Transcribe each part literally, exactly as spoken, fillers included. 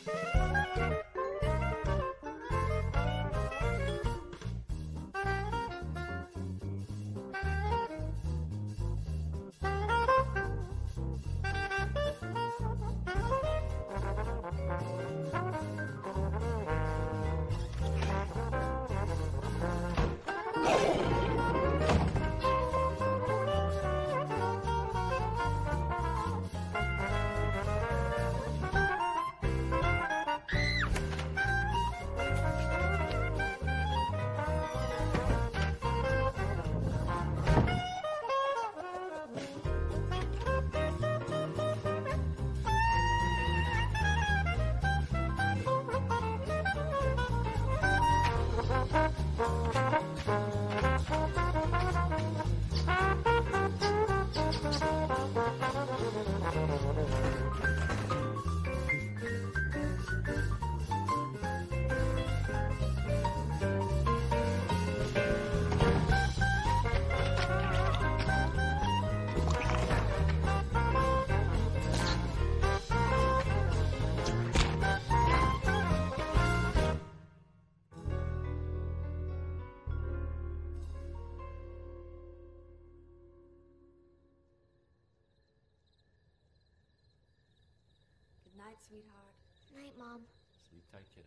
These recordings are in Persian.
Night, sweetheart. Night, Mom. Sleep tight, kiddo.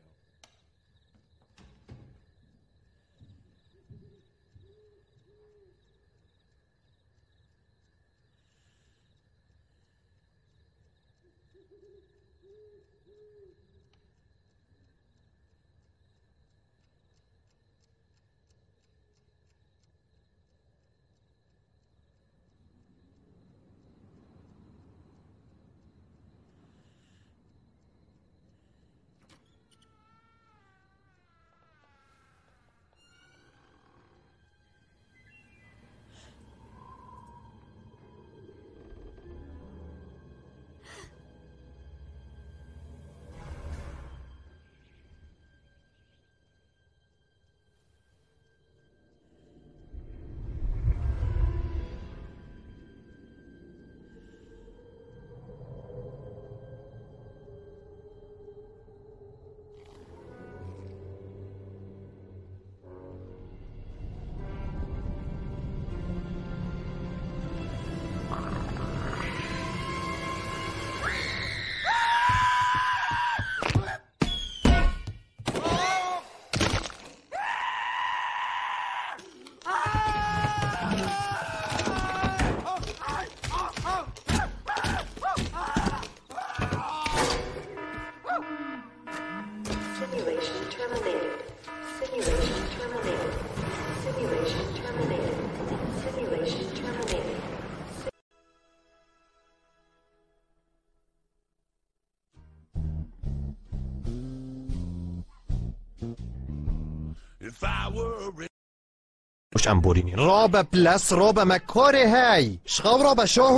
مش امبوريني رابا بلاس رابا مكاري هاي شخاو رابا شاهو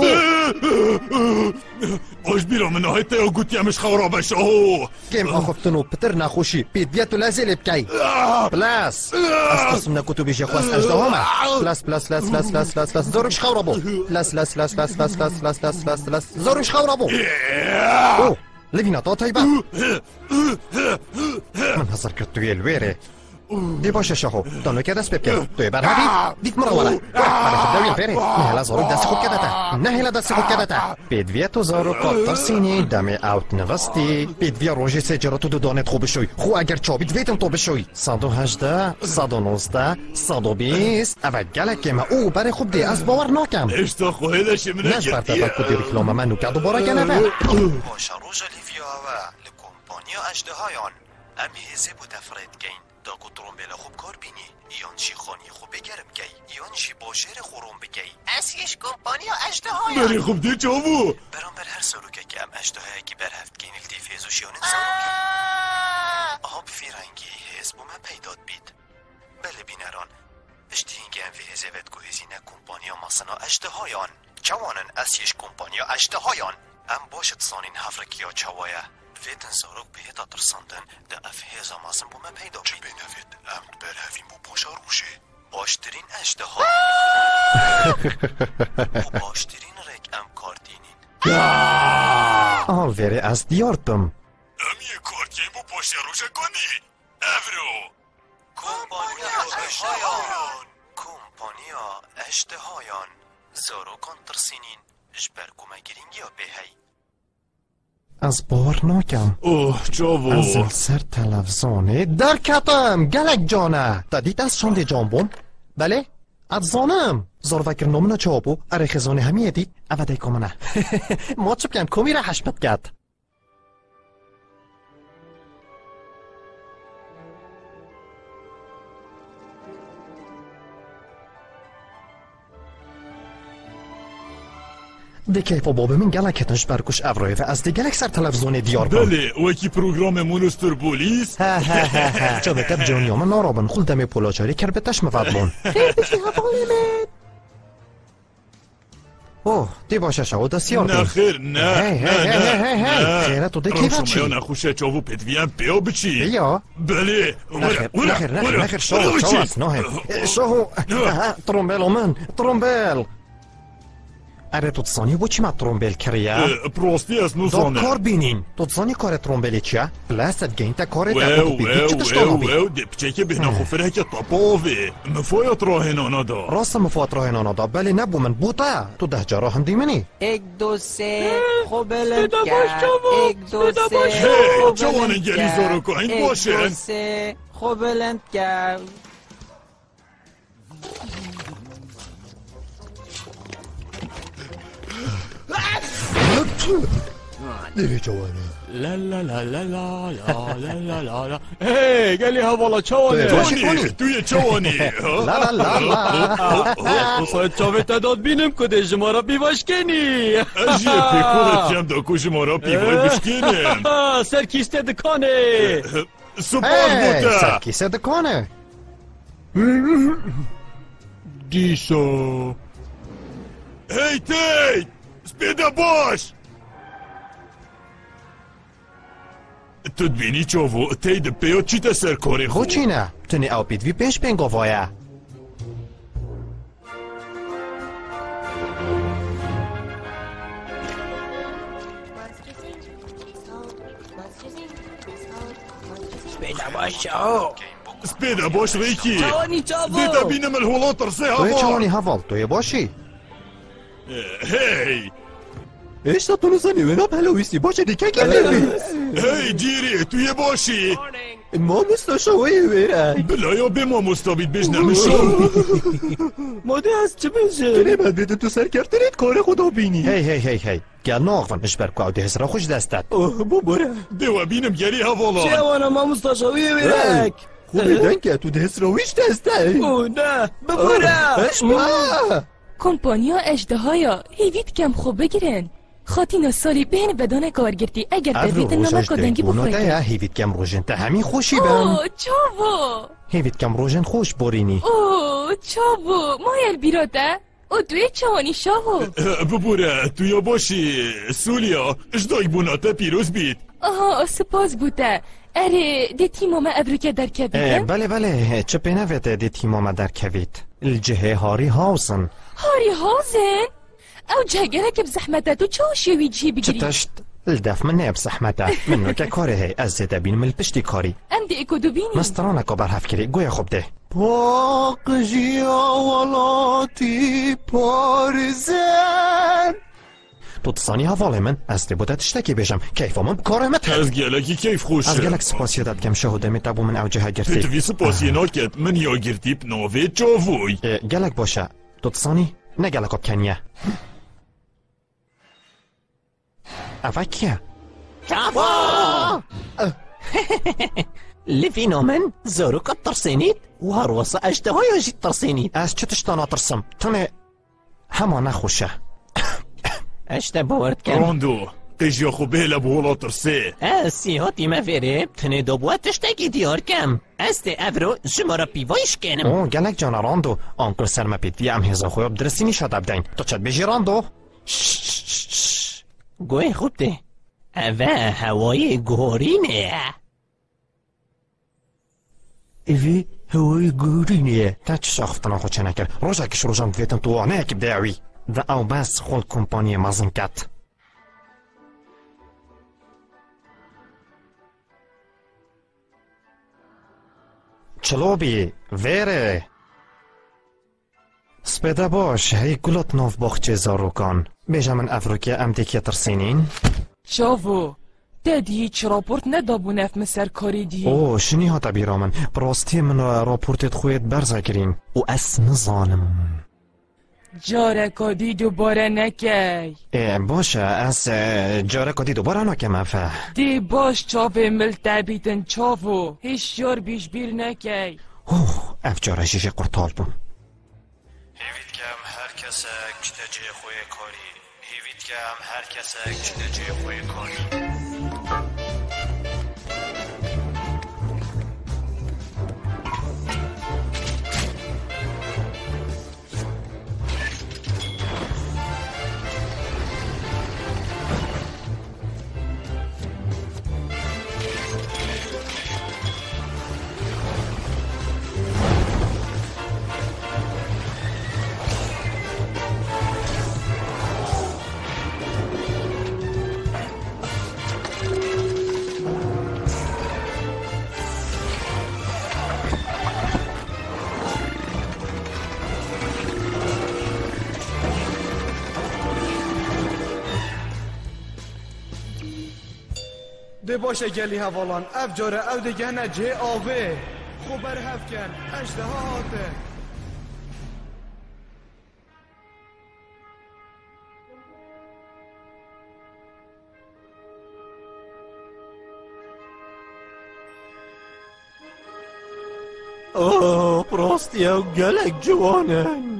باش بيرو منو هاي تيو قلت يا مش خاو رابا شاهو كيم اخفتنو بتر ناخوشي بيت بيتو لازل بكي بلاس اسقس من كتب يجي خواست اجدهما بلاس بلاس بلاس بلاس بلاس بلاس بلاس زورو شخاو رابو بلاس بلاس بلاس بلاس بلاس بلاس بلاس بلاس بلاس بلاس زورو شخاو رابو اوه لفينا طاطا هيبا من هزر كرتو يلويري دي باشا شاهو دانو كده سبيبكي توي برهدي ديك مرة ولا بعد خداوي الفيري نهلا زورو داسي خود كدتا نهلا داسي خود كدتا بيد فيتو زورو كتر سيني دامي اوت نفستي بيد فيا روجي سجرتو دو دانت خوب شوي خو اگر چابي دويتم تو بشوي صد و هجده صد و نوزده صد و بیست اول گلک ما او برای خوب دی از باور ناکم اشتا خوهدش منه نش برتا کدی رکلام منو که دوباره گنوه باشا روژا لیویا و لکمپانیا اجدهایان ام هزه بو تفرید گین دا کترون بلا خوب کار بینی ایان شی خانی خوب بگرم گی ایان شی باشر خورم بگی اسیش کمپانیا اجدهایان بری خوب دی چاوو برام بر هر سروکه که ام اجدهایی که بر هفت گین التیفیز و شیانن سروکه آب فیرنگی هزبو من پیداد بید بله بینران اشتی اینگه ام وی هزوت گو هزینه کمپانیا ماسنا اجدهایان چوانن اسیش کمپانیا اجدهایان ام باشد سانین هفرکیا چوایه ویتن زاروک به هتا ترساندن ده اف هزا ماسن بو من پیدا بید چه بینوید ام بر هفین بو باشا روشه باشترین اجدها بو باشترین رک ام کاردینین آه ویره از دیارتم ام یک چه کنی؟ افرو کمپانیا اشتهایان کمپانیا اشتهایان زارو کن ترسینین جبر کمگیرینگی یا بهی از باور ناکم اوه چاوو از سر تلفزونه در کتم گلک جانه دادید از شانده جانبون بله از زانم زار وکر نومنا چابو اره خزانه همیه دید اوده کمانه ما چه بکن کمی را حشمت کرد ده کیفا بابا من گلک هتنش برکش افرای و از ده گلک سر تلفزیون دیار کن بله وکی پروگرام مونستر بولیس ها ها ها ها چه بکب جانیا من نارابن خل دمی پولاچاری کربتش مفضلون خیلی بشی هفالیمت اوه دی باشه شو دا سیار نه خیر نه هی نه هی هی هی هی نه خیره تو ده کیفا شما یا چی؟ نخوشه چاوو پدویم بیا بچی بیا بله نخیر نخیر نخیر نخیر شو شو است نه شو ترومبل من ترومبل اره تو تصانی بو چی ما ترومبل کریه؟ پراستی از دا نوزانه کار بینین تو تصانی کار ترومبلی چیه؟ بلاست گین تا کار واو تا تو بیدی چی واو تشتانو واو بی؟ واو ده بچه که بهنا خوفره که طباوه مفاید راهنانا دا راست مفات راه نانا دا بله نبو من بوتا تو ده جا راه هم دیمنی یک دو سه خوبلند کرد یک دو سه هی، خوبلند جوان انگلیس کرد. رو که این یک باشن. دو سه خوبلند کرد دیری جوانه لا لا لا لا لا لا لا لا لا هی قال لي ها والله طيب. چاونه جوانی توی جوانی لا لا لا لا وصلت چاوه تداد بینم کده جما را بیواشکنی اجیه پیکولت کم دا کش ما را پیوای بشکنم سر کیسته دکانه سپاس هی بوده سرکی صدقانه دیسا هی تی سپیده باش تو دبینی چاوو تی ده پیو چی تا سر کاری خو خو چینه تونی او پیدوی پیش پینگو وایه پیدا باشو سپیده باش ریکی جوانی چاوو دیتا بینم الهولات رسه توی چوانی هوا هوال توی باشی هی ایشتا تو نزنی وینا پلویستی باشه دیگه گلیوی هی جیری توی باشی ما مثل شوی ویره بلا یا به ما مستابید بجنم شو ماده از چه بشه تونه من بده تو سر کردنید کار خدا بینی هی هی هی هی گل ناغفن اش برکو او ده هزرا خوش دستت اوه ببره دیو بینم گری هوالا چوانا ما مستشاوی ویرک خوبی دنگه تو ده هزرا ویش دسته او نه ببره اش با کمپانیا اجدهایا هیوید کم خوب بگیرن خاطینا سالی بین بدان کارگرتی اگر دوید نمک دنگی بونوده بخوره یا هیوید کم روژن تا همین خوشی بن اوه چاوو هیوید کم روژن خوش بورینی اوه چاوو مایل بیراده او دوی چوانی شاهو ببوره توی باشی سولیا اجدای بوناتا پیروز بید آها سپاس بوده اره ده تیمو ما ابروکه در اه، کبیدن بله بله چه پینویده دی تیما ما در کوید الجهه هاری هاوسن هاری هازن او جهگره که بزحمته تو چه شوی جی چه بگیری تشت الدف من نیب زحمته منو که کاره هی از زده بین مل پشتی کاری ام دی اکو دو بینی مسترانه که بر هفکری گویا خوب ده پاق جیا ولاتی پارزن تو تصانی حواله من از دی بوده تشتکی بشم کیفا من بکاره مت از گلکی کیف خوشه از گلک سپاسی داد کم شهوده می تابو من او جهه گرتی تتوی سپاسی ناکت من یا گرتی بناوه چاووی اه، گلک باشه تو تصانی نه گلک اب کنیه اوه کیه لفينا من زارو قد ترسينيت وهروس اشتهاي جيت ترسينيت از چه تشتانا ترسم تونه هما نخوشه اشتا باورد كم راندو قیجیا خوبه لبولا ترسه سيهاتي ما فيريب تني دوبوات تشتاكي ديار كم استي افرو جمارا بيوايش كنم او گلک جانا راندو آنکل سرما پیت وی ام هزا خوی درستی نیشاد ابدین تو چد بیجی راندو گوه خوب ده اوه هوای گورینه ایوی هوای گورینیه تا چه شاختنا خود چه نکر روژا کش روژا مدویتن تو آنه اکی بدهوی ده او بس خود کمپانی مازم کت چلوبی ویره سپیده باش هی گلت نوف باخچه زاروکان بیجا من افروکه ام دیکی ترسینین چاوو دادی هیچ راپورت ندابون اف مسر کاری دی او شنی ها تبیرا من براستی من راپورتت خویت برزا کرین و اس نزانم جاره کادی دوباره نکی باشه از جاره کدی دوباره نکم افه دی باش چاوه ملتبیتن چاوو هیچ یار بیش بیر نکی اوه اف جاره شیشه قرطال بون هیوید کم هر کسک چنه جه خوی کاری هیوید کم هر کسک چنه جه خوی کاری ده باشه گلی هوالان اف جاره او دیگه نه جه آوه خوب بر هفکن اشته ها هاته اوه براستی او گلک جوانن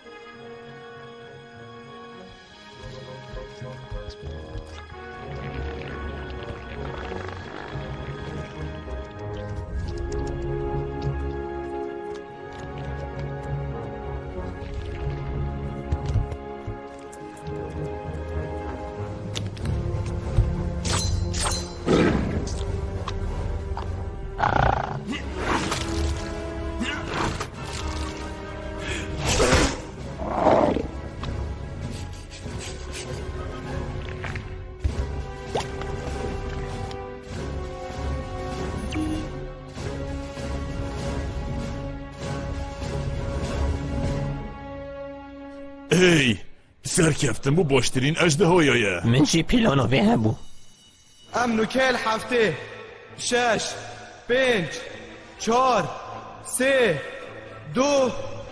هی سرکفتم بو باشترین اجده هایایه من جی پیلانو به هبو ام نکل هفته شش پنج چار سه دو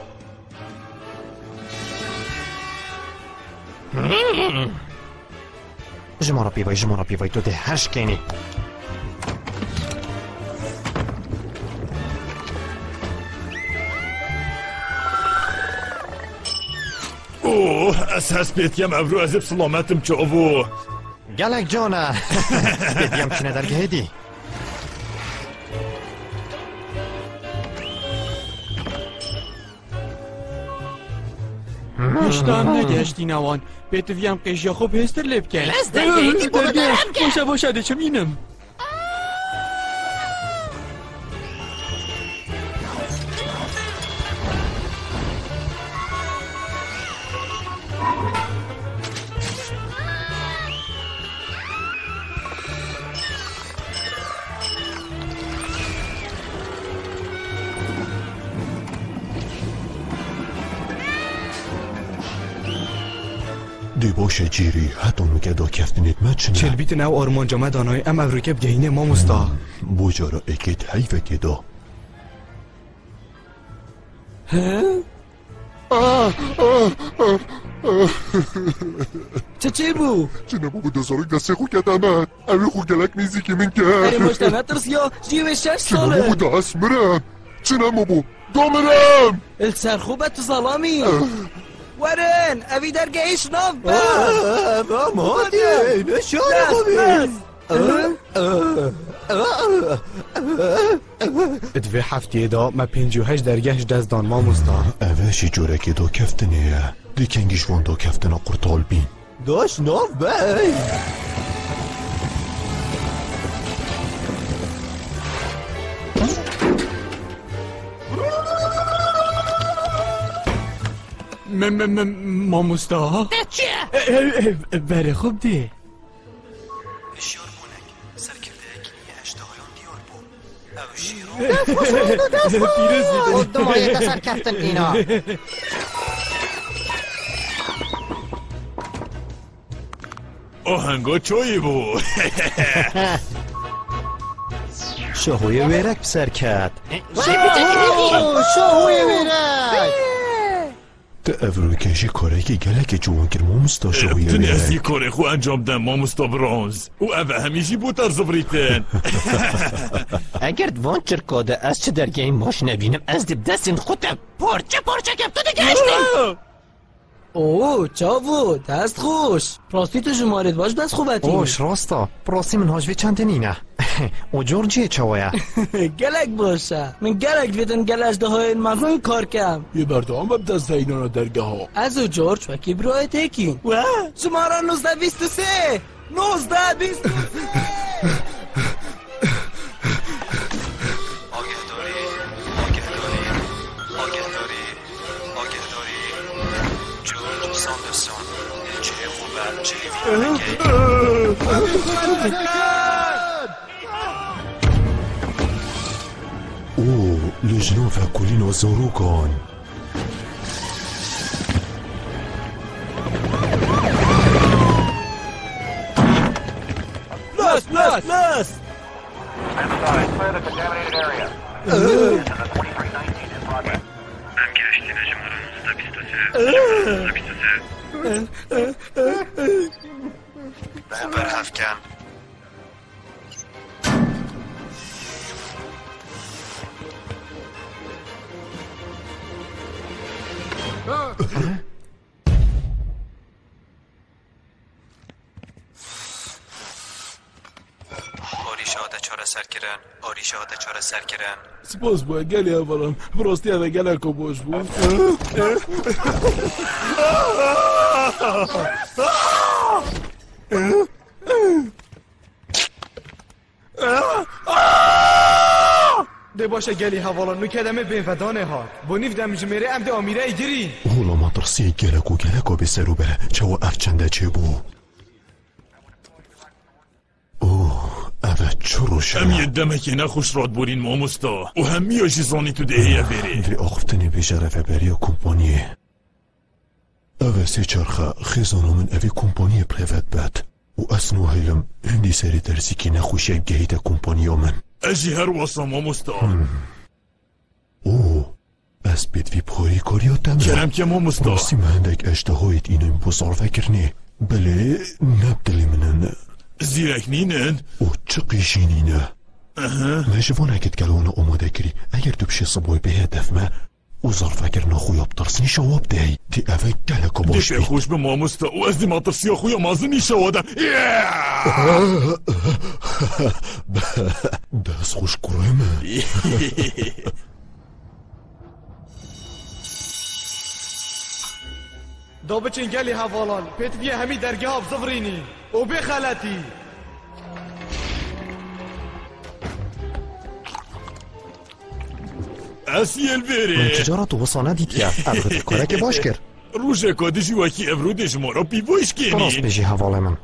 جمارا بیوای جمارا بیوای تو ده هش کنی اوه از هست بیتیم افرو ازب سلامتم چاوو گلک جانه بدیم کنه درگه دی هشتان نگشتی نوان بتویم قیشیا خوب هستر لب کن لست دیگه برو درم کن باشه باشه دچم اینم دی باشه جیری حتی نوکه دا کفتنید مچنه چل بیت نو آرمان جامع دانای ام افروکه بگهینه ما مستا بوجارا اکید حیفه که دا چه چه بو؟ چنه بابا دازارک دسته خو کد امد اوی خو گلک نیزی که من اری کرد مجتمع ترس یا جیوه شش چنه ساله بابا دست مرم چنه بابا دامرم السر خوبت ظلامی ورن اوی درگهش ناف با مادی نشان بس ادوی هفته دا ما پنج و هشت درگهش دزدان ما مستا اوشی جوره که دا کفتنه دی کنگیش وان دا کفتنه قرطال بین داش ناف بای م م م ماموستا چیه؟ بره خوب دی بسیار بونک سرکرده اکی اشتهایان دیار بو او شیران دمای دسر کفتن اینا. آهنگا چایی بود. شاهوی ویرک بسر کرد. شاهوی ویرک. تا افرو کشی کاره که گله که جوان کرد مامستا شاهوی ویرک. تنی از یک کاره خو انجام دن مامستا برونز. او اوه همیشی بود تر زبریتن. اگر دوان چرکاده از چه درگه این باش نبینم از دب دستین خودم پارچه پارچه کم تو دیگه هشتیم. اوه چاوو دست خوش پراستی تو جمارت باش دست خوبتی اوش راستا پراستی من هاجوی چند نینه او جورجی چوایا گلک باشه من گلک ویدن گلش ده های مزون کار کم یه بردام بب دست اینا درگه ها از او جورج و کی برای تکین و شماره نوزده بیست و سه نوزده بیست و سه ساندرسون چه خوبه چه ویدنگی اوه لجنو فکولینو زارو کن لاس لاس لاس برهف کن آریشاده چاره سر کرن آریشاده چاره سر کرن سپاس باید گلی اولم براستی اوه گلک و باش بود ده باشه گلی حوالا نو کدمه بین ودانه ها بونیف دم جمیره ام ده آمیره ای گیرین اولا مدرسی گلک و گلک و بسرو بره چه و افچنده چه بو اوه اوه چرو شد هم یه دمه که نخوش راد بورین مامستا و هم میاشی زانی تو دهیه بری دری آخفتنی بجرفه بری کمپانیه اوه سی چرخه خیزانو من اوی کمپانیه پریوت بد و اسنو هیلم هندی سری درسی که نخوشی گهید کمپانیو من اجی هر واسا مامستا اوه از بیدوی پاری کاریو دمه کرم که مامستا راسی مهندک اشتهایت اینو این بزار فکرنی بله نبدلی منن زیرک نینن او چه قیشی نینه مجوان اگه گلونه اومده کری اگر تو بشه صبای به هدف ما او ظرف اگر نخویاب ترسنی شواب دهی تی اوه گلکو باش بید خوش به مامستا او از دی مطرسی خویا مازنی شواده دست خوش کرمه دا بچین گلی حوالان پیت بیه همی درگه ها بزفرینی او بخلطی اسیل بره تجارت و وصانه دیتیا ابرد کاره که باش کرد روشه کادشی وکی افرودش ما را پیوش کنی براست بجی حواله من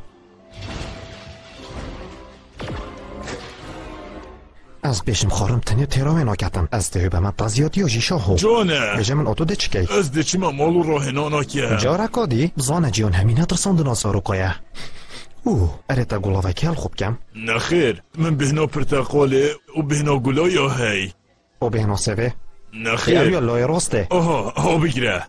از بیشم خارم تنی تیراوی ناکتن از دهی به من تازیاتی یا جیشا هو جانه بجه من اوتو ده چکی از ده چی من مالو راه نانا که جارا کادی زانه جیان همینه ترساند ناسارو کایه اوه اریتا گلاوه کل خوب کم نخیر من بهنا پرتقاله و بهنا گلای هی و بهنا سوه نخیر اویا لای راسته آها ها بگیره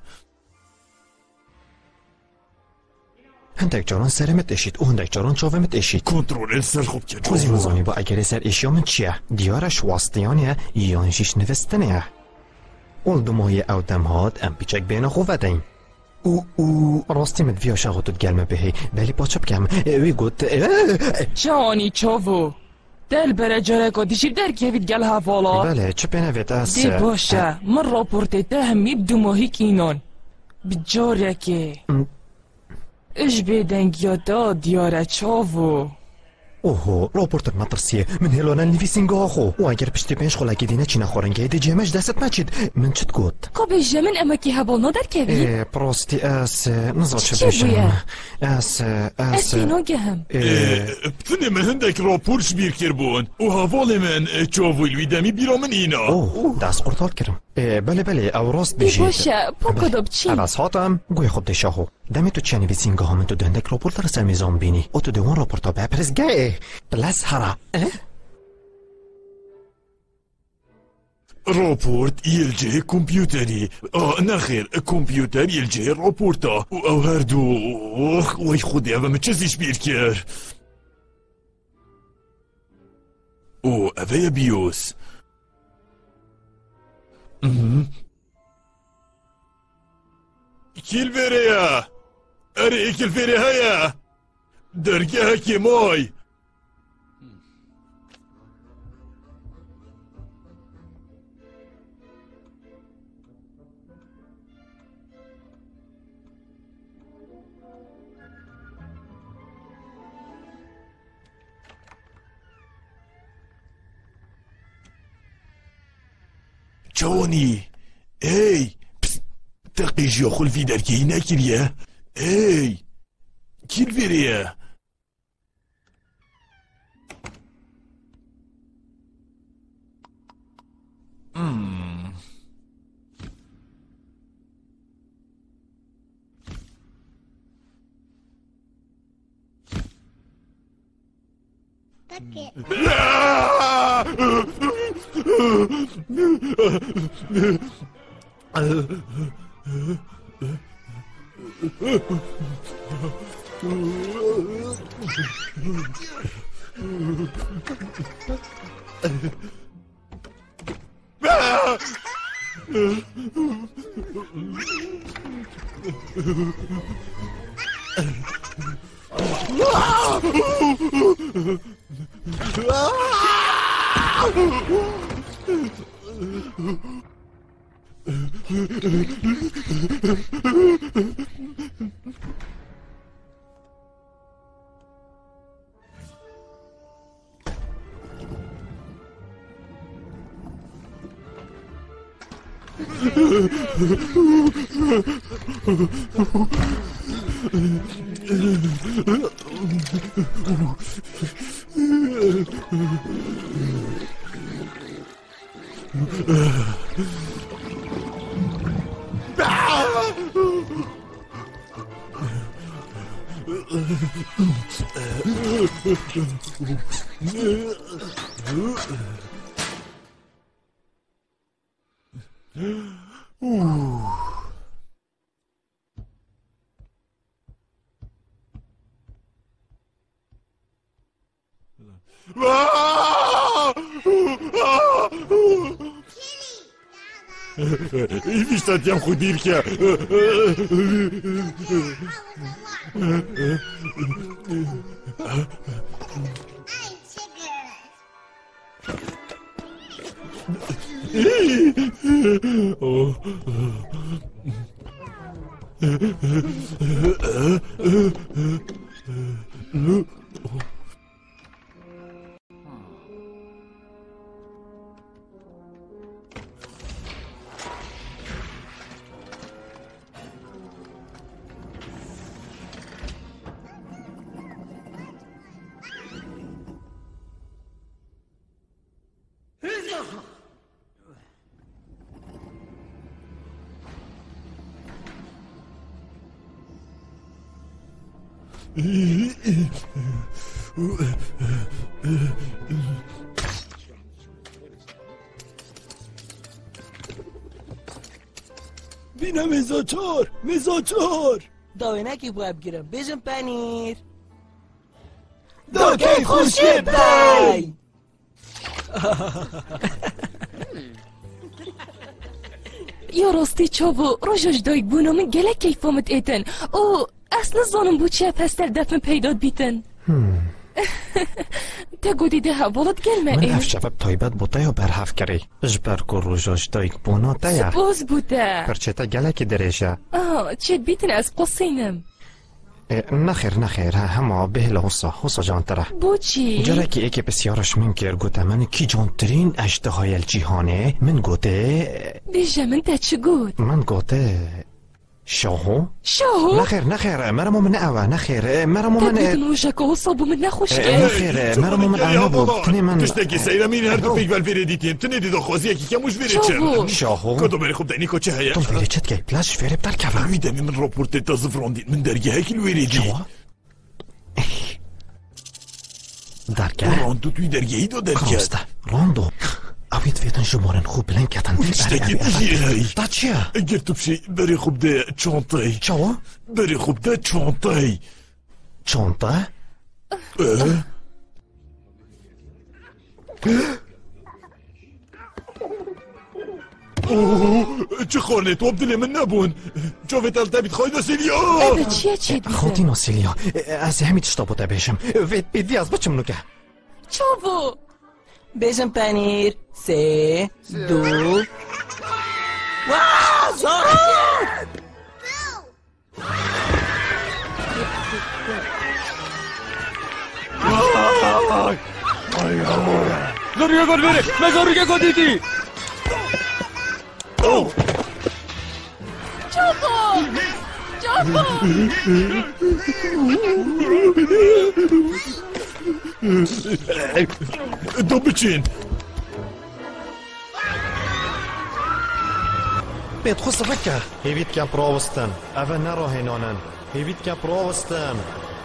هندک جاران سرمت اشید و هندک جاران چاومت اشید کنترول سر خوب که کوزی مزانی با اگر سر اشیا من چیه دیارش واستیانیه یان شیش نوستنیه اول دماهی او دمهات ام بیچک بین خوبه دین او او راستی مد ویا شاغوتت گلمه بهی بلی پاچه بکم اوی گوت جانی چاوو دل بره جارکا دیشیر در کهوید گل حوالا بله چه بینوید از دی باشه من راپورته ده همی بدماهی کینان بجارکه اش بیدنگ یا دا دیاره چاوو اوهو راپورتر مطرسیه من هلونا نویسینگاه خو و اگر پشتی پنج خلاکی دینه چی نخورنگه دی جمعش دست نچید من چت گوت قبل جمن اما کی هبال نادر کبی اه پروستی اس نظر چه بشم اس اس ناگهم بتني من هندك راپورش بیر کربون و هوال من چاویل ویدمی بیرا من اینا اوه دست قرطال کرم بله بله او راست بجید باشه پاکو دابچی از هاتم گوی خود دشاهو دمی تو چه نویسینگاه هم تو دندک راپورتر سرمیزان بینی او تو دوان راپورتا بپرس گه بلس هرا راپورت يلجي كمبيوتري اه نخير كمبيوتر يلجي راپورتا و او هردو اخ وي خودي اما متشزيش بيركر او اوه بيوس كيل فيريا اري كيل فيريا هيا درجة هكي ماي جوني اي تقي جيوخل في دركي ناكريا اي كيل فيريا امم И что тем худирке? بینا میزاچار میزاچار داوینکی باید بگیرم بیجم پنیر داکی خوشی بای یا راستی چاوو روژاج دایگ بونامن گله کیفامت ایتن او اصلا زانم بود چه پستر دفن پیداد بیتن تا گودی ده حوالت گلمه من هف شفب تایبت بوده یا برحف کری جبر کو روژاج دایگ بونا تایا سپاس بوده پرچه تا گله که دریشه آه چه بیتن از قصینم نخیر نخیر همه به لحظه حسا جان تره بوچی؟ جرکی ای که بسیارش من کر گوته من کی جانترین اشتهای الجیهانه من گوته بیجه من تا چه گود؟ من گوته شاهو؟ شاهو؟ نخیر نخیر مرمو من اوه نخیر مرمو من تبدیدن وجهك وصابو من نخوش نخیر مرمو من اوه بود تنی من تشتکی سیرا مین هر دو پیگ والفیره دیتیم تنی دیدو خوازی یکی کموش فیره چر شاهو کدو بری خوب دینی کچه هیا تون فیره چت که پلاش فیره بتر که میدنی من راپورت تا زفراندین من درگه هکی الویره دی درگه؟ راندو توی درگه ای دو درگه کراسته راندو اوید فیتن شمارن خوب بلن کتن تشتکی تجیه هی دا چیه؟ اگر تو بشی بری خوب ده چانتای چاوا؟ بری خوب ده چانتای چانتا؟ اه؟ اوه چه خورنه تو عبدالله من نبون جاوید التبید خواهی ناسیلیا اوه چیه چیه بیده؟ خواهی ناسیلیا از همین تشتا بوده بشم وید بیدی از بچم نگه چاوو بیشم پنیر سه دو واو زارو زاروگه گل بره من زاروگه گل دیدی چاوو چاوو دو بچین بيت خص فكر هيفيت كان بروستن أفن نرو هينونن هيفيت كان بروستن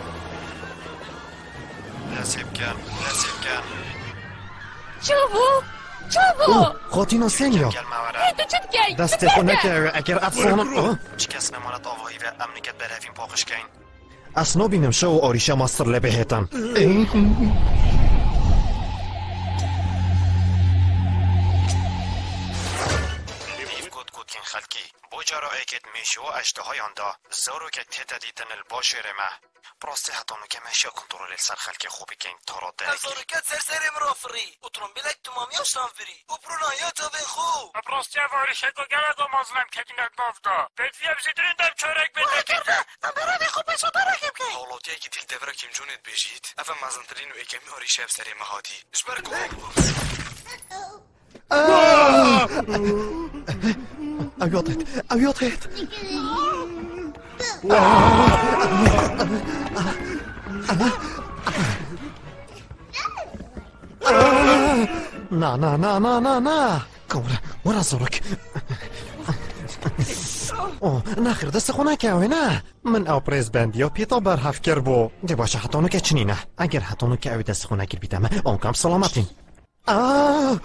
ناسب كان ناسب كان چاوو چاوو خاطينو سينيو تو چت گی دست خونك اگر اتصانم چه کس نماند آواهی و امنیت برهفین پاقش کن اصنو بینم شو آریشه ماستر لبه هیتن خلکی بو جرائه کت میشو اشتهای آندا زارو که تیتا دیتن الباشر ما براسته حتانو که میشه کنترول سر خلکی خوبی که این تارات دارکی زارو که سرسری مرافری و ترومبیلک تمامی آشتان فری و پرونایا تا به خوب براسته وارشه که گلگو مازلم که گینت نافدا بدوی بزیدرین دم چارک بده دیده من برای خوب بسو برکم که حالاتیه که دیل دوره کم جونت بجید افا مزنترین و اکمی آریشه بسری مهاتی اشبرکو اویاتت اویاتت نه نه نه نه نه نه کامرا ورا زورك اوه ناخر دست خونه که اوه نه من او پریز بندی و پیتا بر هفکر بو دی باشه حتانو که چنینه اگر حتانو که اوی دست خونه گر بیدم اون کم سلامتین آه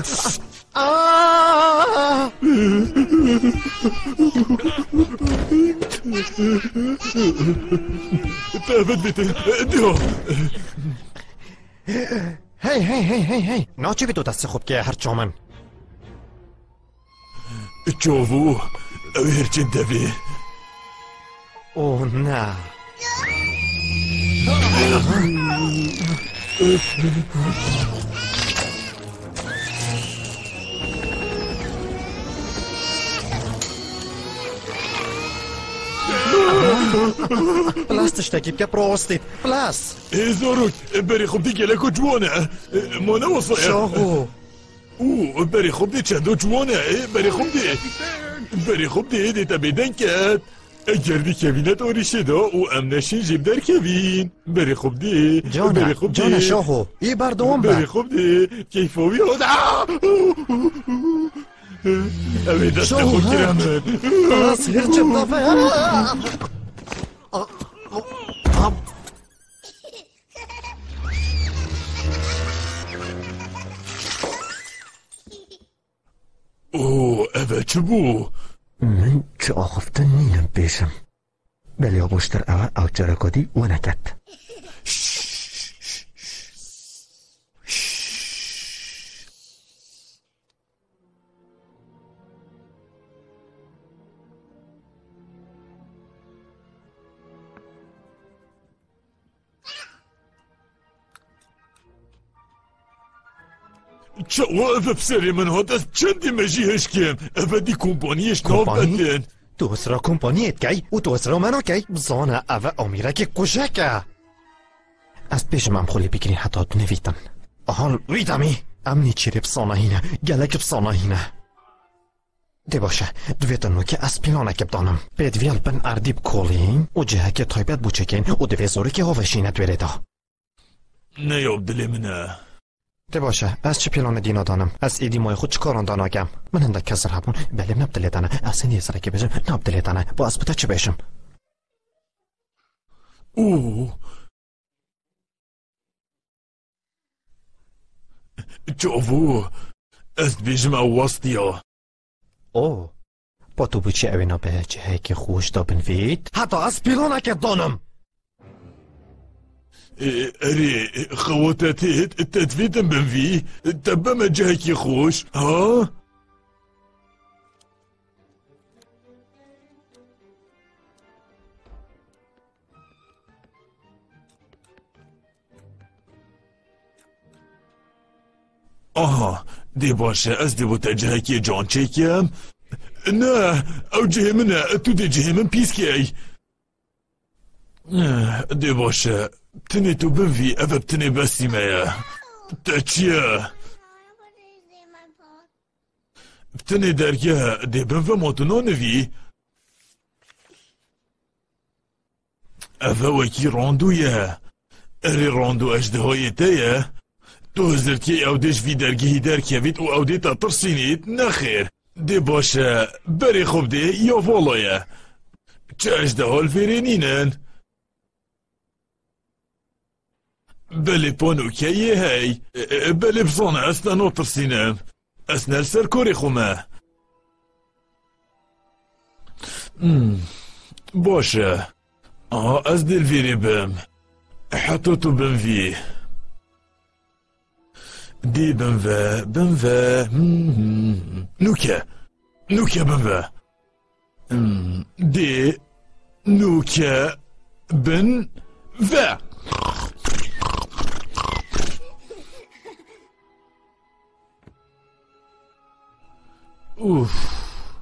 آه تابد بیته دیو هی هی هی هی هی ناچه بیدو دست خوب که هر چامن چاوو اوی هرچین دوی اوه نه پلاس تشتکی که پروستید پلاس ای زاروک بری خوب دی گلکو جوانه ما نوصایه شاهو او بری خوب دی چندو جوانه بری خوب دی بری خوب دی دیتا بیدن کد اگر دی کوینت آریشه دا او امنشین جیب در کوین بری خوب دی جانه جانه شاهو ای بردوم بری خوب دی کیفاوی ها اوی دست خود کرمن پلاس هرچم دافه اوه اوه چه بو؟ من چه آخفتن نیم بیشم بلی آبوشتر اوه او جرکادی و نکت چه اوه بسری من ها دست چندی مجیهش کم اوه دی کمپانیش ناف بدن تو اسرا کمپانیت کی و تو اسرا منو کی بزانه اوه آمیره که کجکه از پیش من خولی بگیرین حتی نویتن آهان ویدمی امنی چیری بسانه هینه گلک بسانه هینه دی باشه دویتن نو که از پیلانه که بدانم بیدویل بن اردیب کولین و جهه که تایبت بوچکین و دوی زوری که هاوشینه دویره دا نیاب دلی منه دی باشه از چه پیلانه دینا دانم از ایدی مای خود چکاران داناگم من هنده کسر هبون بلیم نب دلی دانه از این یزره که بشم نب دلی دانه با از بتا چه بشم اوه جاوو از بیجم او وستیا او با تو بچه اوینا به جهه که خوش دا بنوید حتی از پیلانه که دانم اري خواتاتيت التدفيت بنفي تبا ما جهك يخوش ها آها دي باشا از دي بوتا جهك جان چيكيم نا او جهه منا تو دي جهه من بيسكي دي باشا تني تو بنفي أفا بتني بسي مايا تأتشيا بتني داريا دي بنفا موتنو نفي أفا وكي روندو يا أري روندو أجدهوي تايا تو هزرتي أو ديش في دارجي داركيا فيت أو دي تطرسينيت نخير دي باشا بري خوب دي يا فولايا چه أجدهو الفيرينينن بلي بونو كي هاي بلي بصانع اسنا نوتر سينام اسنا السر كوري خوما امم باشا اه ازدي الفيري بام حطوتو بنفي دي بنفا بنفا نوكا نوكا بنفا دي نوكا بنفا اوف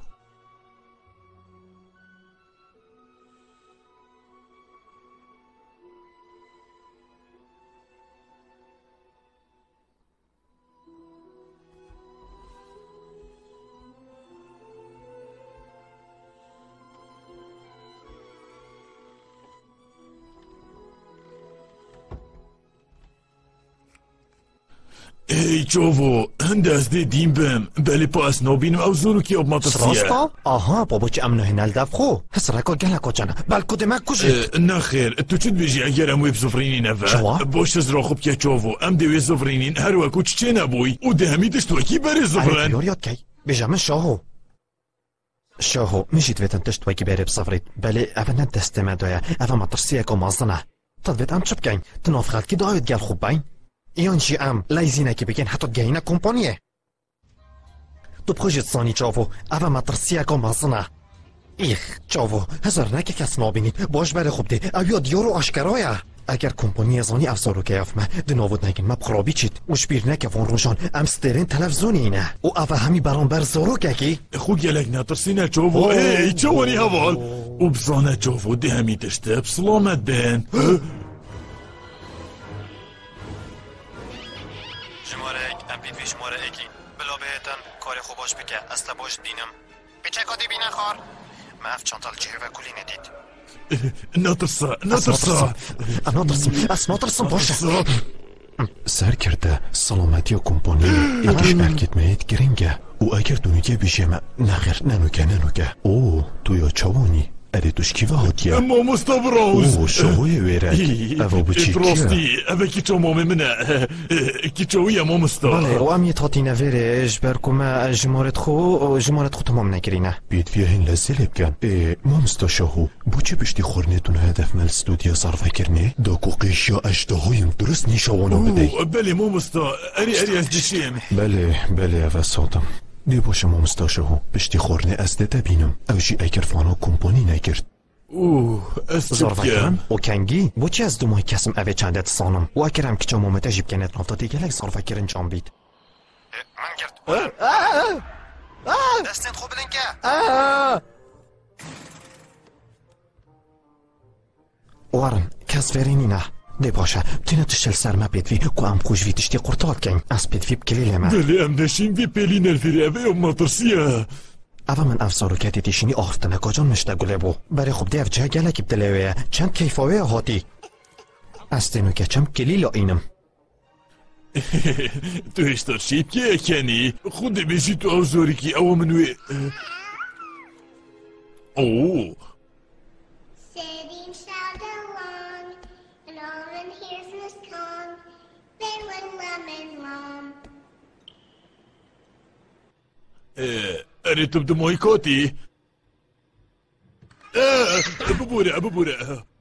ای جوو هنده از دی دیم بم بلی پا از نوبینم او زورو که اب مطرسیه سراستا؟ آها بابا چه امنو هنال دف خو هسرکو گلکو جانا بلکو دمک کشید نخیر تو چود بیجی اگر اموی بزفرینین افا باش از را خوب که جوو ام دیوی زفرینین هر وکو چچه نبوی و ده همی دشت وکی بری زفرین اری پیوریات کی بیجا من شاهو شاهو میشید ویتن دشت وکی بری بزفرید بلی اوه ند دسته مدویا اوه مطرسیه که مازدنه تد ویت ام چپ گین تناف خلد که داید گل خوب بین ایان چی ام لایزینه که بگین حتی گینه کمپانیه تو بخوشید سانی چاوو اوه مطرسیه که مازدنه ایخ چاوو هزار نکه کس نابینید باش بره خوب دی او یاد یارو آشکرایه اگر کمپانی زانی افزارو که افمه دناود نگین مب خرابی چید و شبیر نکه وان روشان امسترین تلفزونی اینه و اوه همی بران بر زارو که کی خود گلک نترسینه چاوو ای چوانی هوال و بزانه چاوو دی همی تشته بسلامت بین شماره ایک ام پی وی شماره ایکی بلا بهتن کار خوباش بکه اصلا باش بینم بچه کدی بینه خار ما اف چانتال جهه و کلی ندید نترسا نترسا نترسم از نترسم باشه سر کرده سلامتی و کمپانی ایدش مرکت مهید گرنگه و اگر دونوگه بیشه ما نخیر ننوگه ننوگه او تو یا چوانی اری توش کیوه هاتیه اما مستبراوز او شوی ویرک اوه بچی کیه راستی اوه کی چو مامه منه کی چویه ما مستا بله و امی تاتینه ویرش برکو ما جمارت خو جمارت خو تمام نگرینه بید فیه هین لزیلی بگن ما مستا شاهو بچه بشتی خورنتون هدف مل استودیا صرفه کرنه داکو قیش یا اجدهایم درست نیشوانا بده بله ما مستا اری اری از دشیم بله بله اوه سادم دی باشه ما مستاشهو بشتی خورنه از ده بینم اوشی اگر فانا کمپانی نگرد اوه از زارفکرم و کنگی بو چی از دو ماه کسم اوه چندت سانم و اکرم که چا مومت اجیب کنت نافتا دیگه لک زارفکرن جام بید من گرد دستین خوب بلنکه وارن کس ورینینا دی باشە بتێنە تشتل سەرمە پێتوی کو ئەم خوشوی تشتی قورتڵکەین ئەس پێتوی بکلی لێمە دەڵێ ئەم دەشین بێ پێلی نەرفێری ئەvê ئەو مەترسیە ئەوە من ئەف سەرۆکەتی تیشینی ئاختنە کۆجان مشتە گولێ بوو بەرێ خوب دێڤ جا گەلێکی بدلێوەیە چەند کەیفاوەیە هاتی ئەس تێنوکە چەم کلی لائینم تو هێشتا شی بکەیەکەنی خۆ دەبێژی تو ئەو زۆرێکی ئەوە من وێ ئۆ ئەرێ تو بدمەوەی کۆتی ببوورە ببوورە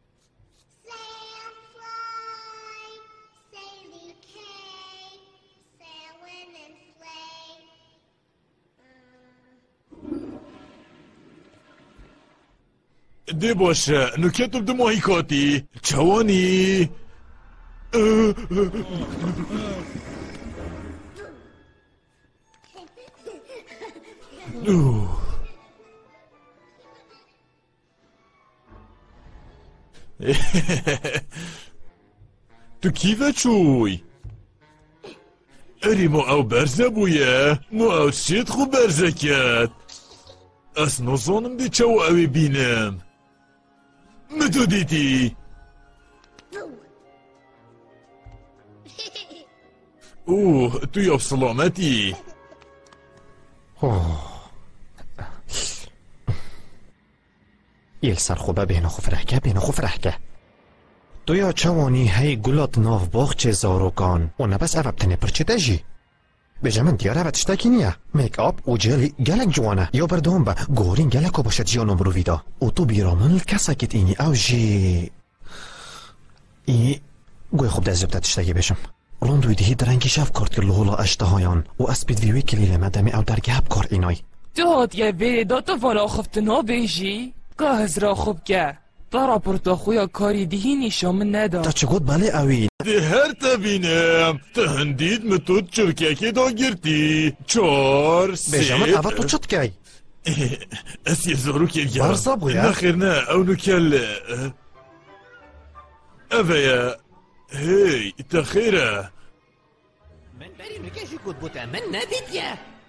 دێ باشە نوکە تو بدمەوەی کۆتی چاوانی تو کیڤە چووی ئەری مۆ ئەو بەرزە بوویە مۆ ئەو شێت خوب بەرزەکەت ئەس نۆزانم دی چاو ئەوێ بینم متۆ دیتی اوه تو یاب سلامەتی یل سر خوبه بینه خو فرحکه بینه خو فرحکه تو یا چوانی هی گلات ناف باغچه زاروگان و نبس اوب تنه پرچه دجی بجا من دیاره و تشتاکی نیه میک آپ و جلی گلک جوانه یا بردام با گورین گلک و باشد جیانم رو ویدا و تو بیرامن کساکت اینی او جی ای گوی خوب دزیب دا تشتاکی بشم روندوی دهی درنگی شف کرد که لحولا اشتهایان و اسبید ویوی کلیل مدمی او درگه هب کار اینای داد یه بیدا تو والا خفتنا بیجی که هزرا خوب که برا پرتا خویا کاری دهی نیشام ندا تا چه گود بله اوی ده هر تبینم تا هندید متود چرککی دا گرتی چار سیب بجامت اوه تو چط که اس یه زارو که گرم برزا بویا نخیر نه او نکل اوه هی تا خیره من بری نکشی کود بوده من ندید یه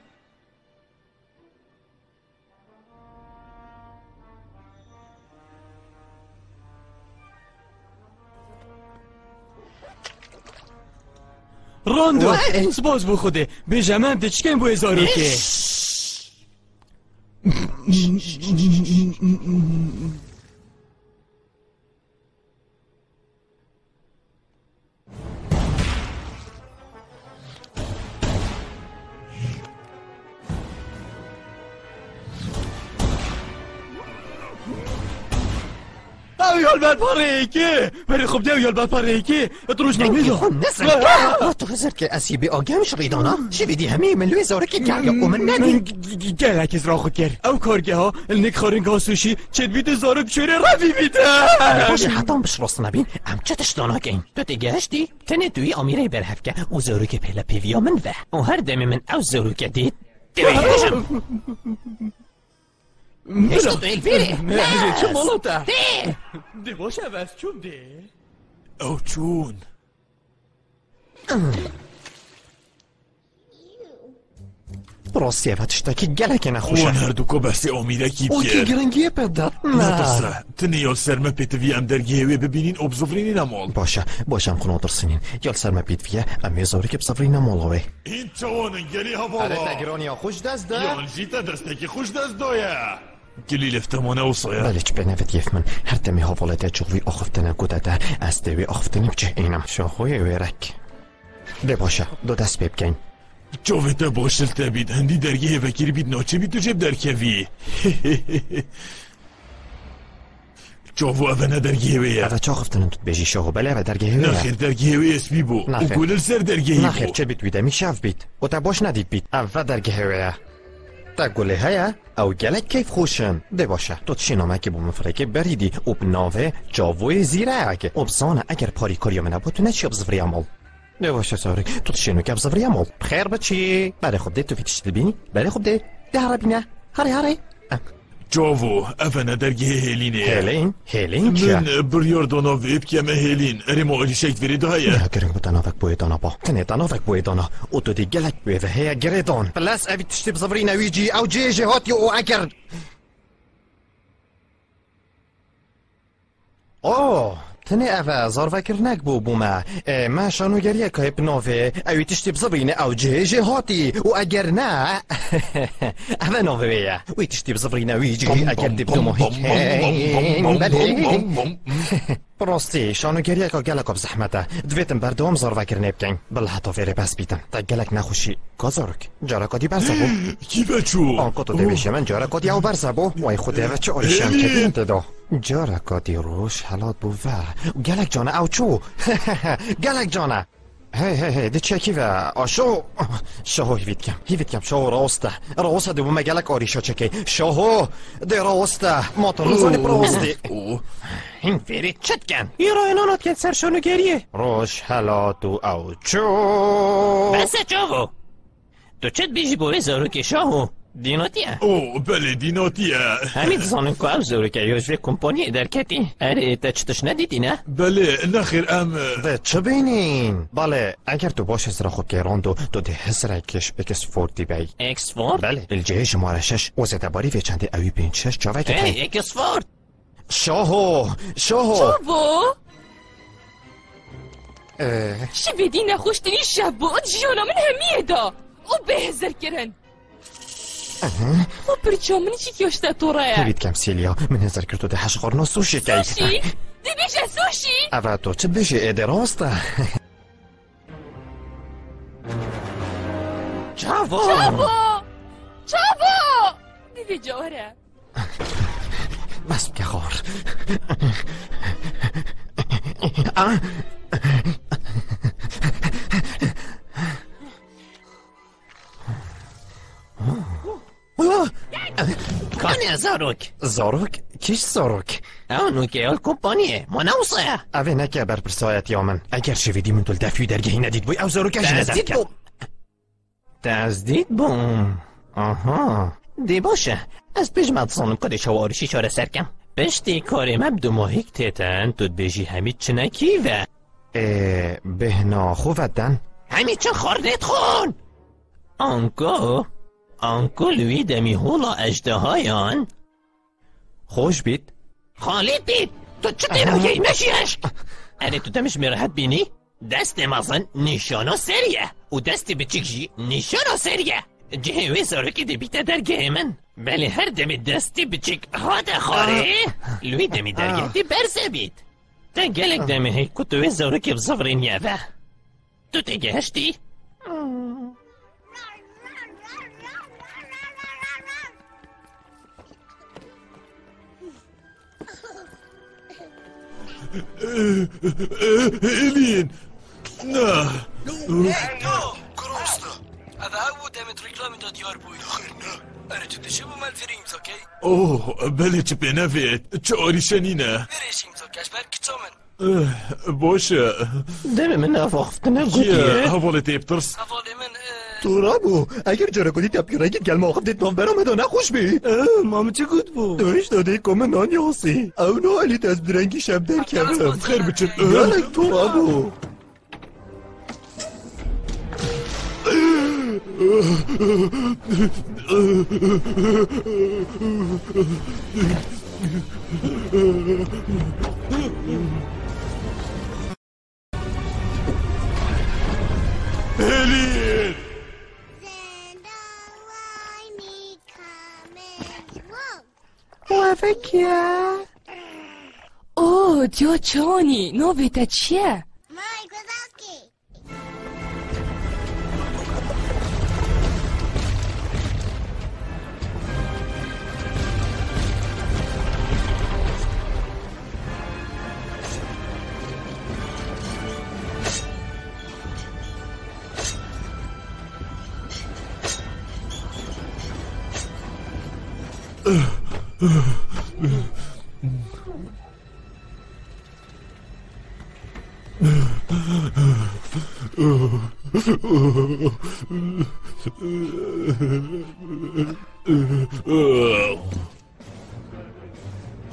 راندو سپاس بو خوده بجمن دچکن بو هزارو که او یال بد پاره که بری خوب دیو یال بد پاره که اتروش نمیدو نسل تو هزر که اسی بی آگمش ریدانا چی بیدی همی ملوی زاره که گریا اومن ندی گلک از راخو کرد او کارگه ها النک خارین گاسوشی چد بیده زاره بچوره روی بیده باشه حتی هم بشراست نبین ام چتش دانا گین تو دیگه هشتی تنه دوی آمیره برهف که او زاره که پیلا پیویا من و او هر دمی من او زاره که دید دوی هشم Esto te elfire. چه مالوتا دی باشه بس چون دی او چون راستی اوه تشتاکی گلک نخوشه وان هر دوکو بحثی آمیره کی بکر او که گرنگیه پدر ندرسه تنه یال سرمه پیتوی ام درگیهوی ببینین او بزفرینین امال باشه باشه ام خونه درسینین یال سرمه پیتویه ام یزاری که بزفرین امالوه این چوانن گلی هوالا اره تگرانی ها خوش دست ده یال جیتا دسته خوش دست دایه گلی لفتمانه و سایه بلچ بنوید یف من هر دمی حواله جوی آخفتنه گوده ده از دوی آخفتنه بچه اینم شاخوی ویرک ده باشه دو دست ببگین جوی تا باشل تبید هندی درگیه وکیری بید ناچه بید تو جب درکوی جوو اوه ندرگیه ویه اوه چا آخفتنه دوت بیجی شاخو بله اوه درگیه ویه نخیر درگیه ویه اسمی بو او گلل سر درگیه بو نخیر چه بید بیده می شف بید و تا باش ندید بید اوه درگیه ویه تا گله هیا او گلک کیف خوشن ده باشه تو تشینامه که با مفرکه بریدی او بناوه جاوی زیره اگه او بزانه اگر پاری کاری منه با تو نچی بزفری عمال ده باشه ساری تو تشینو که بزفری عمال بخیر بچی بله خوب ده تو فیتش دل بینی بله خوب ده ده هره بینه هره هره جاوو افنا درگه هیلینه هیلین؟ هیلین چیه؟ من بریار دانا ویب کمه هیلین ارما اولی شکت وری دایه نه گرنگ بو داناوک بوی دانا با تنه داناوک بوی دانا او تو دی گلک بوی و هیا گریدان بلاس اوی تشتی بزبری نویجی او جی جی هاتی او اگر اوه تنه اوه زاروکر نک بو بوما ما شانوگریه که بناوه اوی تشتی بزبرینه او جی جی هاتی او اگر نه اوه ناوه بیه اوی تشتی بزبرینه ویجی اگر دی بدو محیکین بله براستی شانوگریه که گلک اب زحمته دویتم بردوم زاروکر نبکن بل حتا فیره بس بیتن تا گلک نخوشی گازارک جارکا دی برزه بو کیفه چو؟ آنکو تو دویشه من جارکا دی او برزه بو وای خوده و چه آریشم که دینته دو جارکا دی روش حالات بو و گلک جانه او چو گلک جانه هی هی هی دی چه کیوه آشو شاهو هیوید کم هیوید کم شاهو راسته راسته دی بومه گلک آریشا چکی شاهو دی راسته ما تو نزانی براستی این فیری چت کن ایرا اینانات کن سرشانو گریه روش حالاتو او چو بسه چاوو تو چت بیجی بوی زارو که شاهو دیناتیه او بله دیناتیه همین زانن که او زارو که یوجوه کمپانی درکتی اره تا چتش ندیدی نه؟ بله نخیر ام ده چه بینین؟ بله اگر تو باش از را خود گیراندو تو ده حسر کش بکس فوردی بی اکسفورد؟ بله الجه شماره شش و زده باری وی چنده اوی پین شش چاوه که ای اکسفورد شاهو شاهو چاوو اه شویدی نخوشتنی شب بود جیانا من همیه دا او بهزر کرن او پرچا منی چی کیاشته تو رایه بید کم سیلیا من هزار کرتو ده هش خورنا سوشی کی سوشی؟ دی بیشه سوشی؟ اوه تو چه بیشه ایده راسته چاوو چاوو چاوو دی بی جواره بس که خور آه کانه زاروک زاروک؟ کیش زاروک؟ اونو که اول کمپانیه ما نوصه اوه نکه بر پرسایت یامن اگر شویدی من تول دفعی درگهی ندید بوی او زاروکش نظر تزدید کرد بوم تزدید بوم آها دی باشه از بجمع تصانم کده شوارشی چاره سرکم پشتی کاری مبدو ماهیک تیتن تو بیجی همید چه نکیوه اه بهنا خوودن همید چه خاردت خون آنکو آنکو لوی دمی هولا اجده هایان خوش بید خالی بید تو چه دیروگی نشیش اره تو دمش میراحت بینی دست مازن نشانا سریه و دست بچکشی نشانا سریه جهوی زارکی دی بیتا درگه من بله هر دمی دستی بچک ها ده خاره لوی دمی درگه دی برزه بید تا گلک دمی هی کتوی زارکی بزفرین یاده تو تگه هشتی؟ هیلین نه كروستا هذا هو دامت ريكلامي دا ديار بوي آخر نه اره تو دشبو مال فيري امزا كي اوه بله چه بنوید چه آریشنینه فيريش امزا كاش بار كتومن باشه دم من افاختنه کیه گویه حواله تیب ترس هفالي من تو رابو اگر جاره کنی تبکی رنگید گل ما خب نام برام دا نخوش بی مامو چه گود بو دویش داده کامن نان یاسی او نو علی تاز برنگی شب در کردم خیر بچه گلک تو رابو هیلین وفکیه اوه دیا چانی نوبتا چیه؟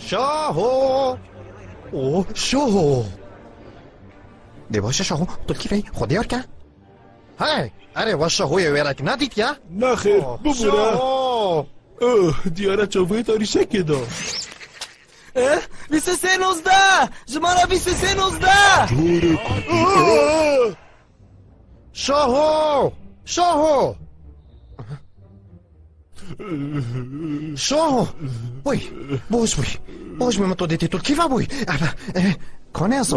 شاهو اوه شاهو دی باشه شاهو تو کیفی خودی یار که های اره و شاهوی ویرک ندید یا نه خیر ببوره اوه دیاره چاوی تاری شکه دا بیست و سه نوزده جمارا بیست و سه نوزده شاهو شاهو شاهو بوی بوش بوی بوش بوی تو دیتی تو کیفا بوی اوه کنه ازو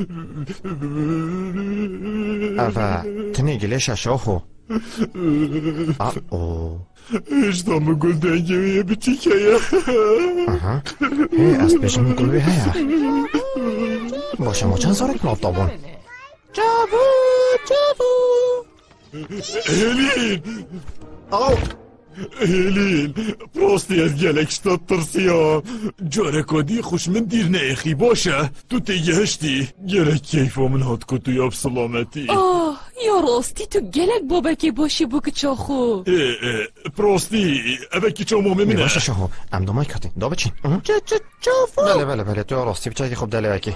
اوه تنی گلیش شاهو او اشتا مگل دنگه بچی که اها هی از پیشم مگل بی هیا باشه ما چند زارک نافتابون جابو جابو هلین او هلین پراستی از گلکشتا ترسیام جاره کدی خوش من دیر نیخی باشه تو تیگه هشتی گلک کیفا من هات که توی اب سلامتی آه یا راستی تو گلک بابکی باشی بو که چاخو پراستی اوکی چا مامه منه باشه شاهو ام دو مای کتین دا بچین چه چه چافو بله بله بله تو راستی بچه خوب دلی وکی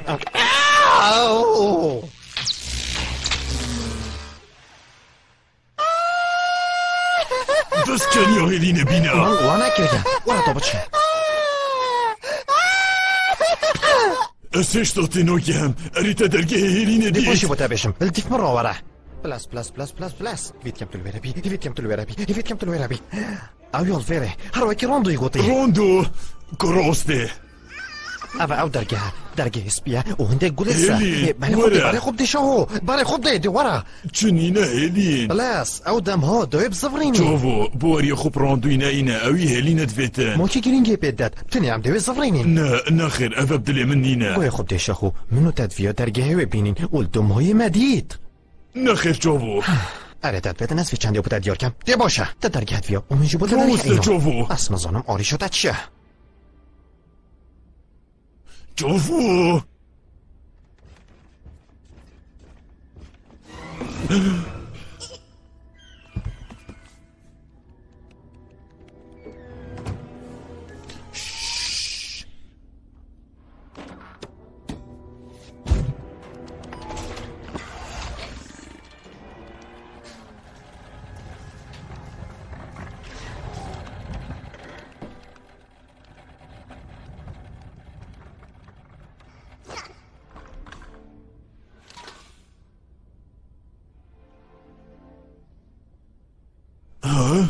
دست کنی ها هلینه بینه من وانا کرده وانا دا بچین اسش داتی نوگم اریتا درگه هلینه دی دید باشی بوده بشم التیف مرا وره بلاس بلاس بلاس بلاس بلاس وید کم تلوی ربی وید کم تلوی ربی وید کم تلوی ربی او یال فیره هر وکی راندو یگوتی راندو کراسته اوه او درگه درگه اسپیه او هنده گلیسه هلی بله خوب دی بله خوب دی شاهو بله خوب دی دی وره چنینه هلین بلاس او دم ها دوی بزفرینی جاوو بواری خوب راندوینه اینه اوی هلینه دویتن مو که گرینگی پیدد بتنی هم دوی زفرینی نه نه خیر اوه بدلی من نینه گوی خوب دی شاهو منو تدویا درگه و بینین اولدوم های مدید نه خیر جاوو اره داد بدن از وی چندی بوده دیار کم دی باشه تا درگه دویا اومنجی بوده درسته جاوو از نظانم آری شده چیه جاوو ها؟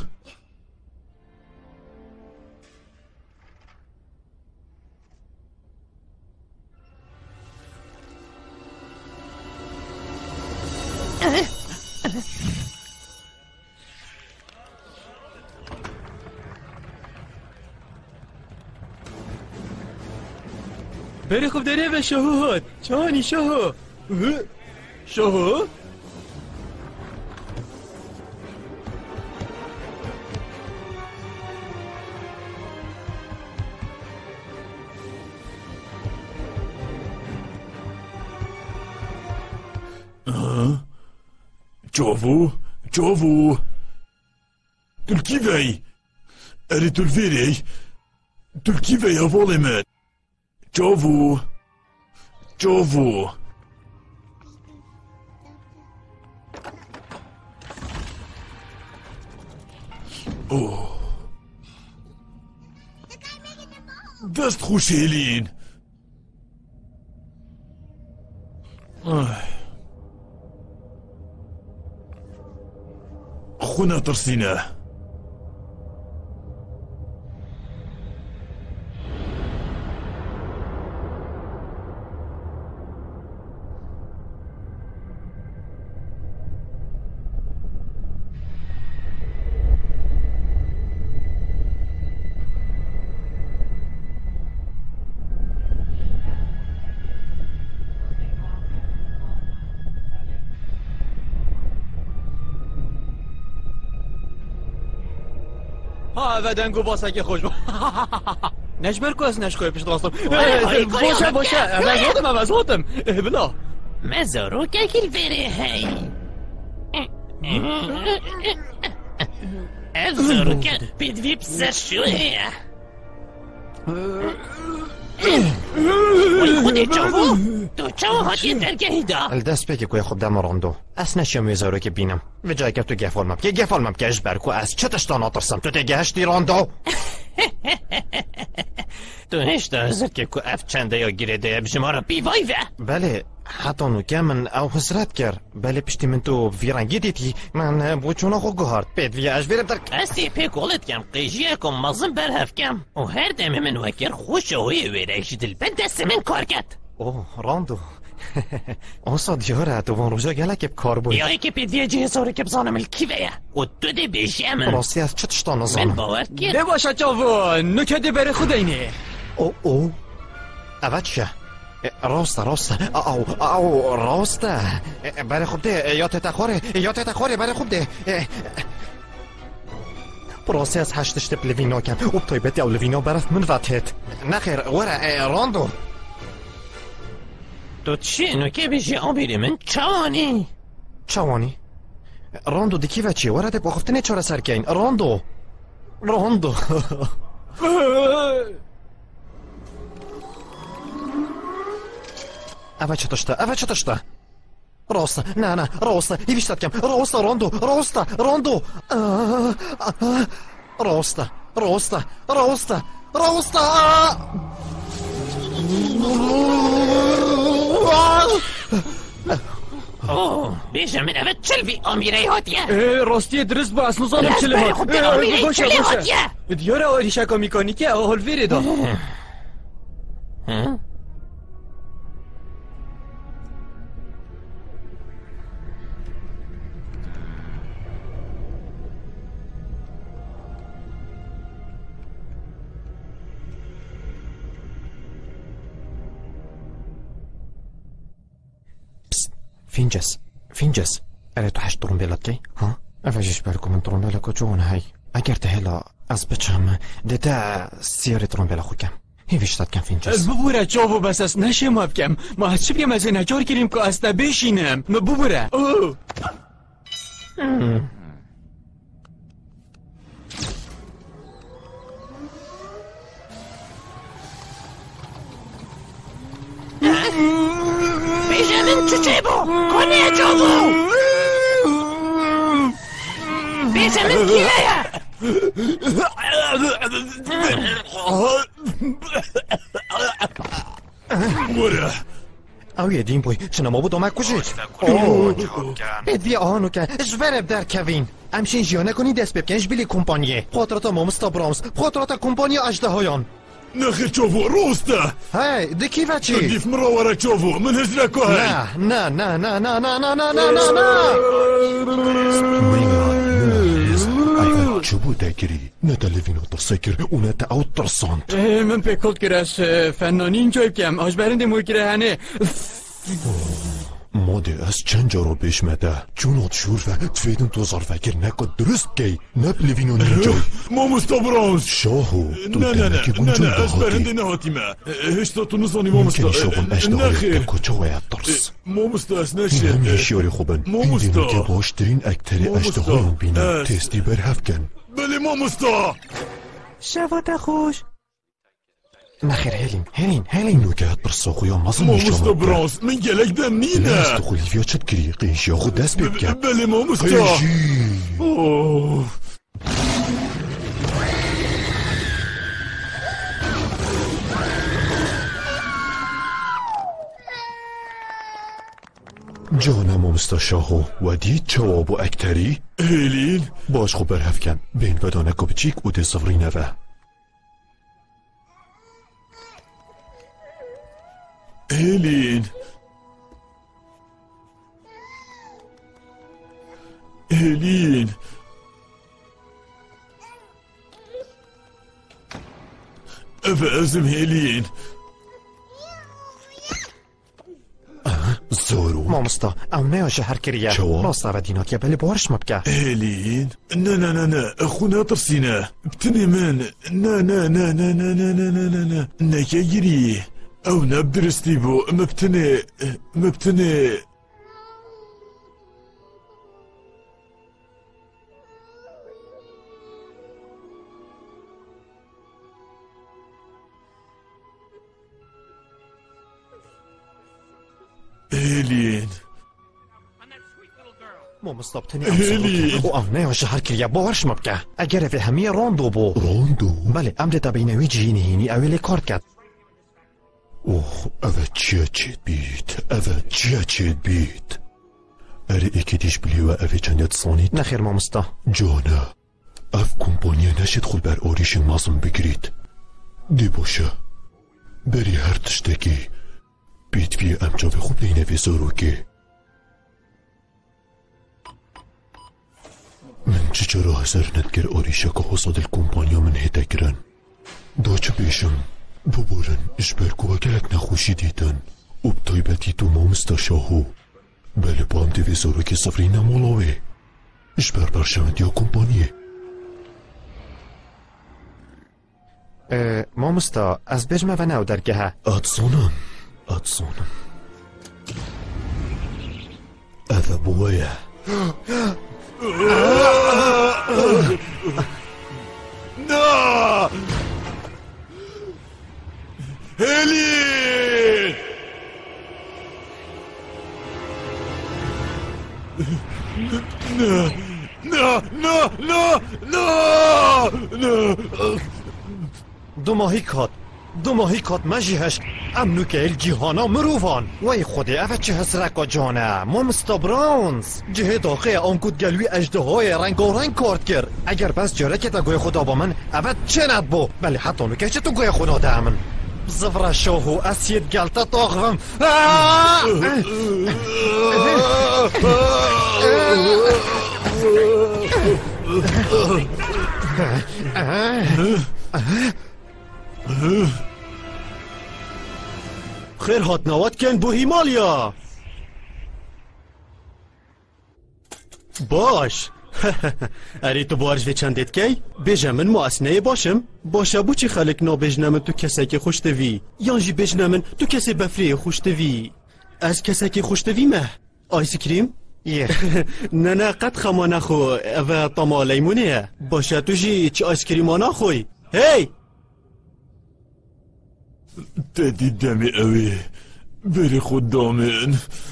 بری خوب داره و شاهو هات چانی شاهو شاهو جاوو جاوو تلكيفي اري تلفيري تلكيفي يا فوليمن جاوو جاوو اوه دست خوش هلين آه. خونا ترسينا ها و دنگو باسه خوش با نجبر کو از نشکوی پیش راستم باشه باشه از هاتم از هاتم بلا مزارو که کل بره هی ازارو که بدوی بسر شوه ولی خودی چاو تو چاو هاتی درگهی دا الدست بگی که خوب دم راندو از نشیم ویزارو که بینم و جای که تو گفال مبکه گفال مبکه اش برکو از چه تشتا ناترسم تو تگهشتی راندو تو هشتا هزار که که اف چنده یا گیره ده بجما را بیوای و بله حتی نو که من او حسرت کرد بله پشتی من تو ویرنگی دیتی من بوچونا خو گهارد پید وی اش بیرم در اسی پی گولت کم قیجیه کم مزم برهف کم و هر دم من وکر خوش هوی ویرش دل بند دست من کار کرد اوه راندو آسا دیاره تو وان روزا گله که کار بود یا ای که پید وی جه ساره که بزانم الکیوه و تو ده بیشه من راستی از چه تشتا من نزانم باور کرد ده باشه چاو نکه ده بره خودینه او او اوه چه راسته راسته او او راسته برای خوب ده یا تتخوره یا تتخوره برای خوب ده براستی از هشتش تپ لوینا کم او بطایبتی او لوینا برف من وطهت نخیر وره راندو تو چی نکه بیشی آبیری من چوانی چوانی راندو دیکی و چی وره ده باخفتنه چاره سرکین راندو راندو اوه چه تشته اوه چه تشته راسته نه نه راسته هیویشتت کم راسته راندو راسته راندو راسته راسته راسته راسته اوه بیشه من اوه چلوی آمیره هاتیه راستی درست با اصلا زانم چله برای خوب ده آمیره باشه چله باشه هاتیه دیاره آری شکا میکنی که احال ویره دا فینجس فینجس اره تو هشت ترومبیلت کی ها افاجش برکو من ترومبیلا کو جون های اگر تهلا از بچم دتا سیار ترومبیلا خو کم هیویشتت کم فینجس ببوره چاو بس از نشه ما بکم ما هست چی بگم از این نجار کریم که از بشینم ما ببوره بیشه من چوچه بو کنه چاوو بیشه من کیه وره او یه دین بوی چنا ما بود آمک کشید اوه ادوی آهانو که جورب در کوین امشین جیانه کنی دست ببکنش بیلی کمپانیه خاطرات مامستا برامز خاطرات کمپانی اجده هایان نخیر چاوو راسته هی دکی و چی؟ دیف مراوره چاوو من هزرکو هی نه نه نه نه نه نه نه نه نه نه نه چه بود اگری؟ نه تلوینا ترسکر اونه تا او ترساند من پیکل کرش فنانی اینجا بکم آج برنده موی کره هنه ماده از چند جا رو بشمده چونات شور و تفیدن تو فکر نکن درست کی نب لوینو نینجا ما مستبرانز شاهو تو نه نه دنکی نه نه گونجا نه از برنده دهاتی نهاتیمه هشتا تو نزانی ما مستا ممکنی شاون اشتهایی نخیر تا کچا باید ترس ما مستا از این نشه همه شیاری خوبن ما این مستا. دینو که باشترین اکتر ما مستا. اشتهایی بینم از. تستی برهف کن بله ما مستا شبات خوش نخیر هلین هلین هلین نوکه ترسا خویا مزن ما نشامد مستا برانس من گلک دم نه نینه است خولیفیا چت کری قیشی آخو دست بید کن بله ما مستا قیشی اوه جانم امستا شاهو و دید جواب و اکتری هیلین باش خوب برهف کن بین بدانه کبچیک او ده صفری نوه هیلین هیلین افا ازم هیلین زارو مامستا او نه شهر کریه چوا؟ راستا و دینات یا بلی بارش مبکه هيلين نا نا نا نا اخونا ترسينا بتني من نا نا نا نا نا نا نا نا نا نا ناكا يري او نبدرستي بو مبتني مبتني هيلين مو مستبتني هيلين وأنا شهر كريا باورش مبكة أجر في همية روندو بو روندو بله أمر تبينوي جيني هيني أولي كاركت اوه اوه چیا چید بید اوه چیا چید بید اره ایکی دیش بلیوه اوه چندت صانید نخیر مامستا جانه اف کمپانیه نشید خود بر آریشن مازم بگیرید دی باشه بری هر تشتکی بید بی امجا به خوب بینه ویزارو که من چجا هزار ندگر آریشه که حساد الکمپانیا من هیده گرن دا چه بیشم ببورن اشبرگو و گلک نخوشی دیدن و بطایبتی تو مامستا شاهو بله با هم دیویزارو که صفری نمالاوه اشبر برشمند یا کمپانیه مامستا از بجمه و نو درگه ادسونم ادسونم اذا بويا نا هيلين نا نا نا نا نا نا دو ماهی کات دو ماهی کات مجی هشک امنو که ایل جیهانا مروفان وی خودی اوه چه هسرکا جانه مامستا براونز جه داخه آنکود گلوی اجده های رنگ و رنگ کارد کرد اگر بس جاره که تا گوی خدا با من اوه چه ند بو بله حتی نو که چه تو گوی خدا ده من زفر شاهو اسید گلتا تاغوم خیر هات نوات کن بو هیمالیا باش اری تو بارج و چندت کی بجه من مؤسنه باشم باشه بو چی خلق نا بجنه من تو کسی که خوش دوی یانجی بجنه من تو کسی بفری خوش دوی از کسی که خوش دوی مه آیس کریم نه نه قد خمانه خو او طما لیمونه باشه تو جی چی آیس کریمانه خوی هی تدي دمي قوي بری خود دامن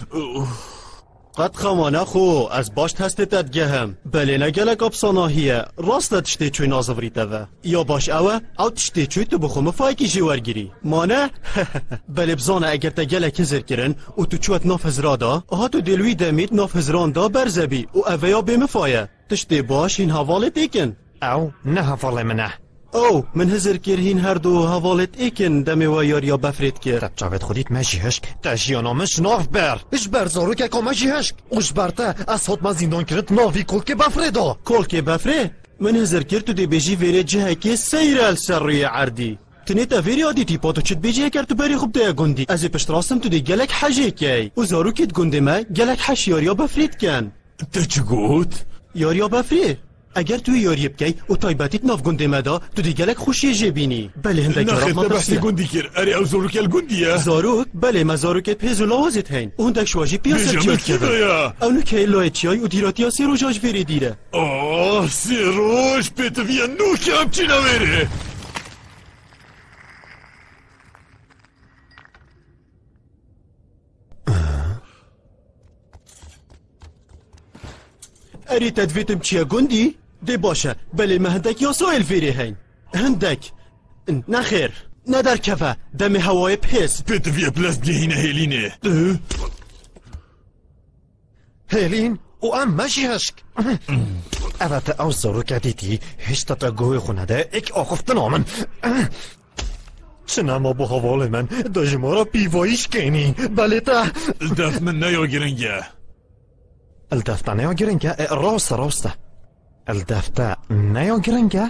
قد خمانه خو از باشت هستت ادگهم بله نگلک ابساناهیه راست تشتی چوی نازوریته و یا باش اوه او تشتی چوی تو بخوم فایکی جیور گیری مانه بله بزانه اگر تا گلک هزر کرن و تو چوت ناف هزرادا ها تو دلوی دمید ناف هزران دا برزبی و اوه یا بمفایه تشتی باش این حواله دیکن او نه حواله منه او من هزر کرهین هر دو حوالت ایکن دمی و یاریا بفرید کر تبچاوت خودیت مجی هشک تجیانامش ناف بر اش بر زارو که که مجی هشک اش برته از خود ما زندان کرد ناوی کل که بفریدا کل که بفری من هزر کرد تو دی بیجی ویره جه که سیر السر روی عردی تنیتا ویری آدیتی پا تو چت بیجی کرد تو بری خوب ده گندی از پشت راستم تو دی گلک حجی کی و زارو کت گنده ما گلک حش یاریا بفرید کن تچگوت یاریا بفری اگر توی یاری بکی و تایباتیت ناف گنده مدا تو دیگلک خوشی جبینی بله هندک جراب ما تفسیر گندی کر اری او زاروک الگندیه زاروک بله ما زاروکت پیز و لوازت هین و هندک شواجی پیاسر جیاد کرده اونو که ایلای چیای و دیراتی ها سی روژاج ویری دیره آه سی روژ پیتویا نو که هم چی نویره اری تدویتم چیه گندی؟ دی باشه بله ما هندک یا سویل فیری هین هندک نخیر ندر کفه دم هوای پیس پیتویا پلاس دیهینه هیلینه هیلین و ام مجی هشک اوه او زارو که دیدی هشتا تا گوی خونه ده ایک آخفتن آمن چنما با حوال من داجما را بیوایش کنی بله تا دفت من نیا گرنگه الدفته نیا گرنگه راست راسته الدفته نیا گرنگه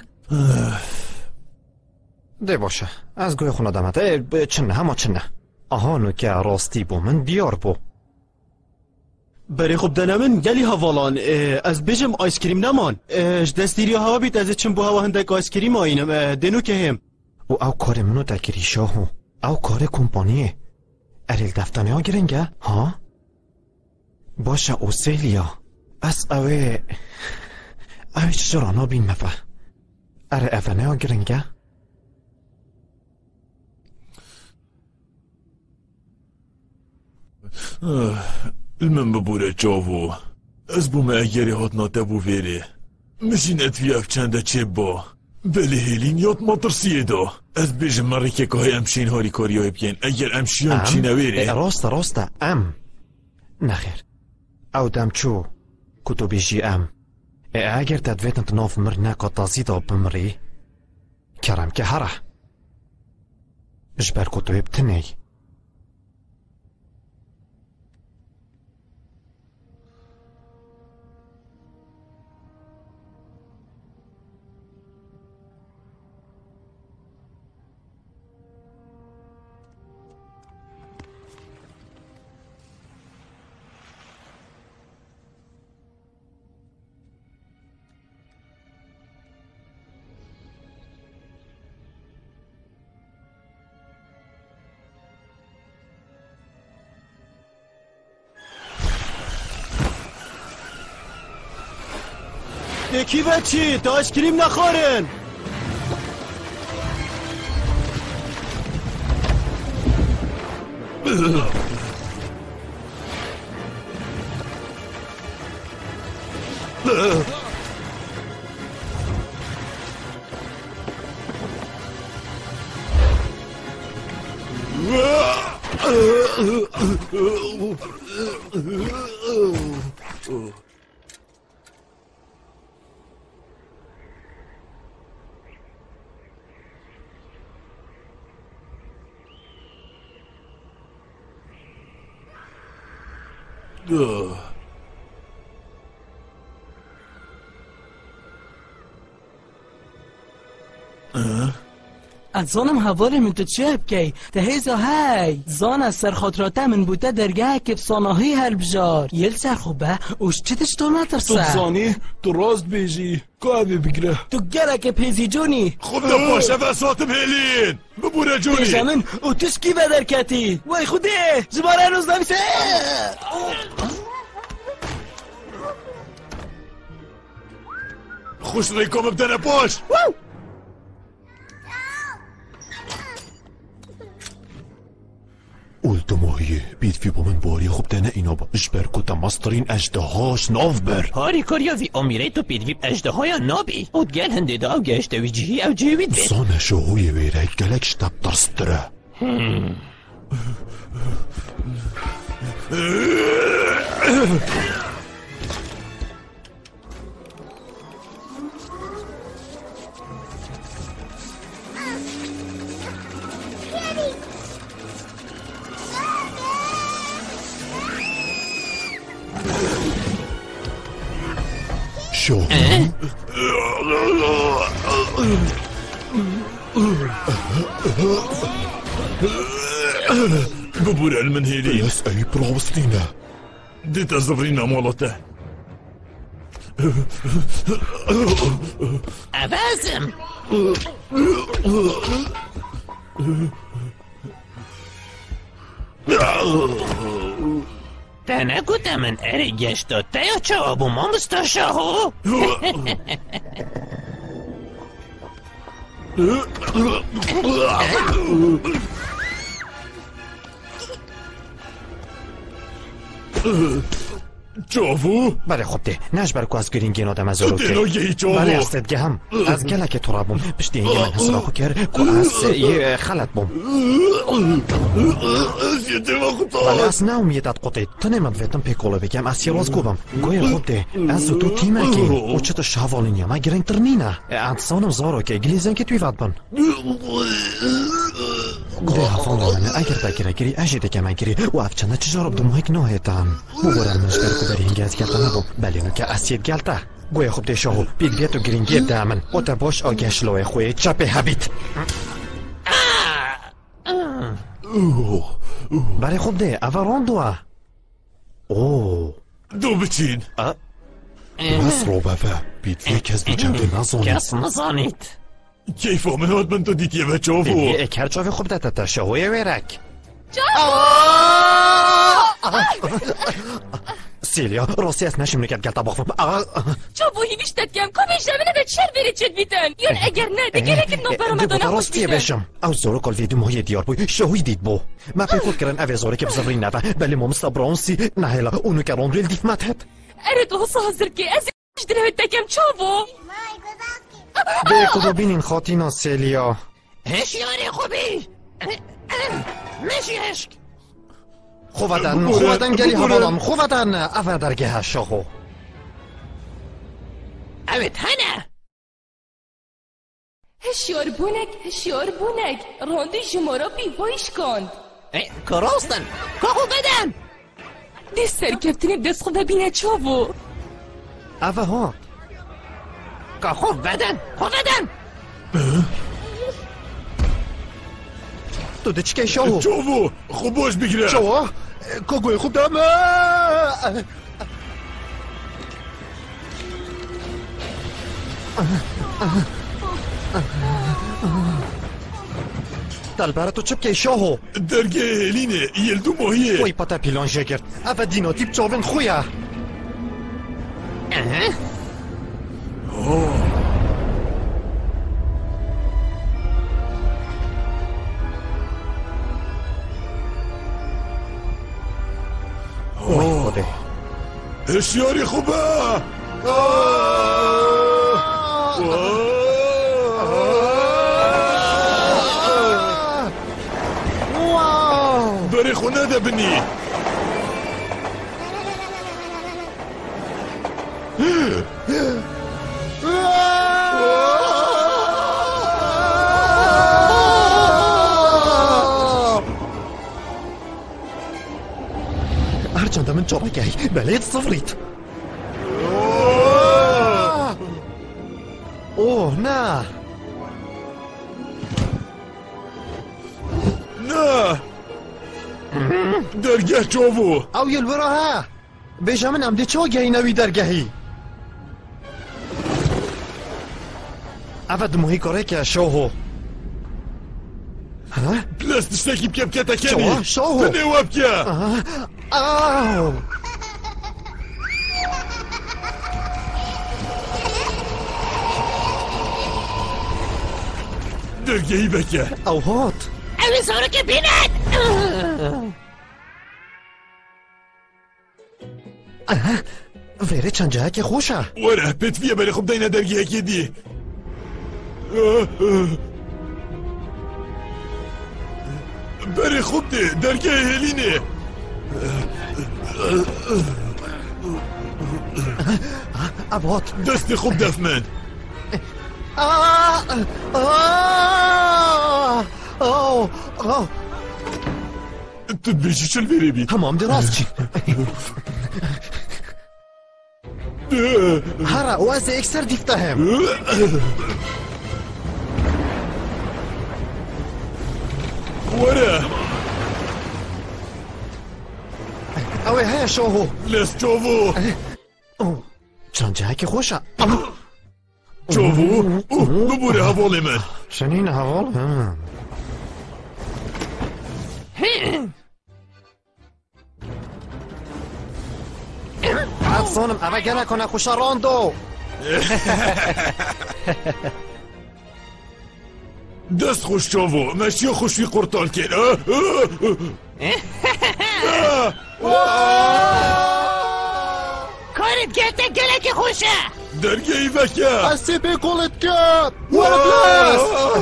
ده باشه از گوی خونه دمته چنه همه چنه آها نو که راستی بو من بیار بو بری خوب دنمن گلی هوالان از بجم آیس کریم نمان دستیری هوا بیت از چن بو هوا هندک آیس کریم آینم دنو که هم و او کار منو تکری شاهو او کار کمپانیه اریل دفته نیا گرنگه ها باشه اوسیلیا از اوه اوه چجورا نابین مفه اره اوه نیا گرنگه من ببوره چاوو از بوم اگری هات ناتبو ویره مشین اتویاف چنده چه با بله هلین یاد ما ترسیه دا از بیجم مره که که های امشین هاری کاری های بکن اگر امشیان چی نویره راسته راسته ام نخیر او دم چو کتو بیجی ام اگر تدویتن تناف مر نکا تازیدا بمری کرم که هره اجبر کتو ابتنی یکی بچی تا آشکریم نخورن از زانم حوالی من تو چه بکی تهیزا هی زان از سرخاطراته من بوده درگه که بساناهی هل بجار یل سر خوبه اوش چه تشتو نترسه تو زانی تو راست بیجی که بگره تو گره که پیزی جونی خود نباشه فساتم هلین ببوره جونی پیزا من او تشکی بدر کتی وای خوده جباره روز نمیسه خوش ریکم بدن پاش اولتماهیه بید فی با من باری خوب دنه اینا با اشبر کتا مسترین اجده هاش ناف بر هاری کاریا وی امیره تو بید وی اجده های نابی او گل هنده دا او گشته وی جهی او جهوید بید زانه شاهوی ویره گلک شتب ترستره شو ببور علمن هيلين يس اي بروستينا دي تزرينا مالته أبازم تنه گوته من اری گشتا تیا چه آبو ما مستشاهو چاوو؟ بله خب ده نش برکو از گرینگین آدم از رو که بله استد گهم از گلک تو رابم پشتی اینگه من حسنا خو کرد که از یه خلط بوم بله از نومیدت قطعید تو نمید ویتم پیکوله بگم از یه راز گوبم گوی خود ده از تو تیمه که او چطور شهوالین یا ما گرینگ ترنینه انسانم زارو که گلیزن که توی ود بان ده هفان منه اگر بگیره گیری اجیده که من گیری و افچنده چجارب دمو هک ناهیتم مبارن منشتر کو بری هنگه از گلتا نبو بلی نو که اسید گلتا گوی خوب ده شاهو بید بیتو گرینگیر دامن و تا باش آگش لوی خوی چپه هبید بله خوب ده اوران دوه اوه دو بچین بس رو بفه بید یک از بی جنبه نزانید کس نزانید كيف من هاد من تديت يا بتشوفو ايك هاد شوفي خبطة تتشوي ويرك سیلیا راستی از نشیم نکرد گلتا بخفم چاوو هیویشتت کم کمی جمعه ده چر بری چد بیتن یون اگر نه دیگه لکن نو برامدانه خوش راستی بیتن بشم او زورو کل ویدیو ماهی دیار بوی شهوی دید بو ما پیکود کرن اوه زوره که بزرین نوه بلی ما مستا برانسی نهیلا اونو که رون ریل دیف متهد اره تو حصا حضر که از اجدره تکم چاوو بیکو دو بینین خاطینا سیلیا هشیاری خوبی مشی عشق خوبتن خوبتن گلی حوالان خوبتن اوه درگه هشاهو اوه تنه هشیار بونک هشیار بونک راندی جمارا بیوایش کند کراستن که خوب بدن دست سرکفتنی دست خوب بینه چاوو اوه ها که خوب بدن خوب بدن تو ده چکه شاهو چاوو خوب باش بگیره شاهو کاگوی خوب دم دلبره تو چه بکی شاهو درگه هلینه یلدو ماهیه وی پتا پیلان شکرد اوه دینا تیب چاوین خویه وای خوده هشیاری خوبه بری خونه ده بنی هرچند من جابه گی بلید صفریت اوه نه نه درگه چاوو او یلورا ها بیجا من امده چا گهی نوی درگهی اوه دموهی کاره که شاهو پلاس تشتاكي بكا بكا تاكاني شو شو تنيوا بكا آه درگهی بكا او هات اوی زورك بينات ویره چند جهه که خوشه وره بيت فيها بري خب داينا درگهی که دی بري خوب ده درگه هلینه ابهات دست خوب دف من تدبيجي شل بيري بي همام دراسچی هره او از اکسر دیفته هم ورا اوه هيا شوهو لس شوفو چند جهه که خوشه شوفو ببوری هوالی من شنین هوال بعد صانم اوه گره کنه خوشه راندو دست خوش شوفو ماشي خوش في قرطال كين كارت جاتك جالك خوشه درجي بكا السيبي قولت كاب ولا بلاس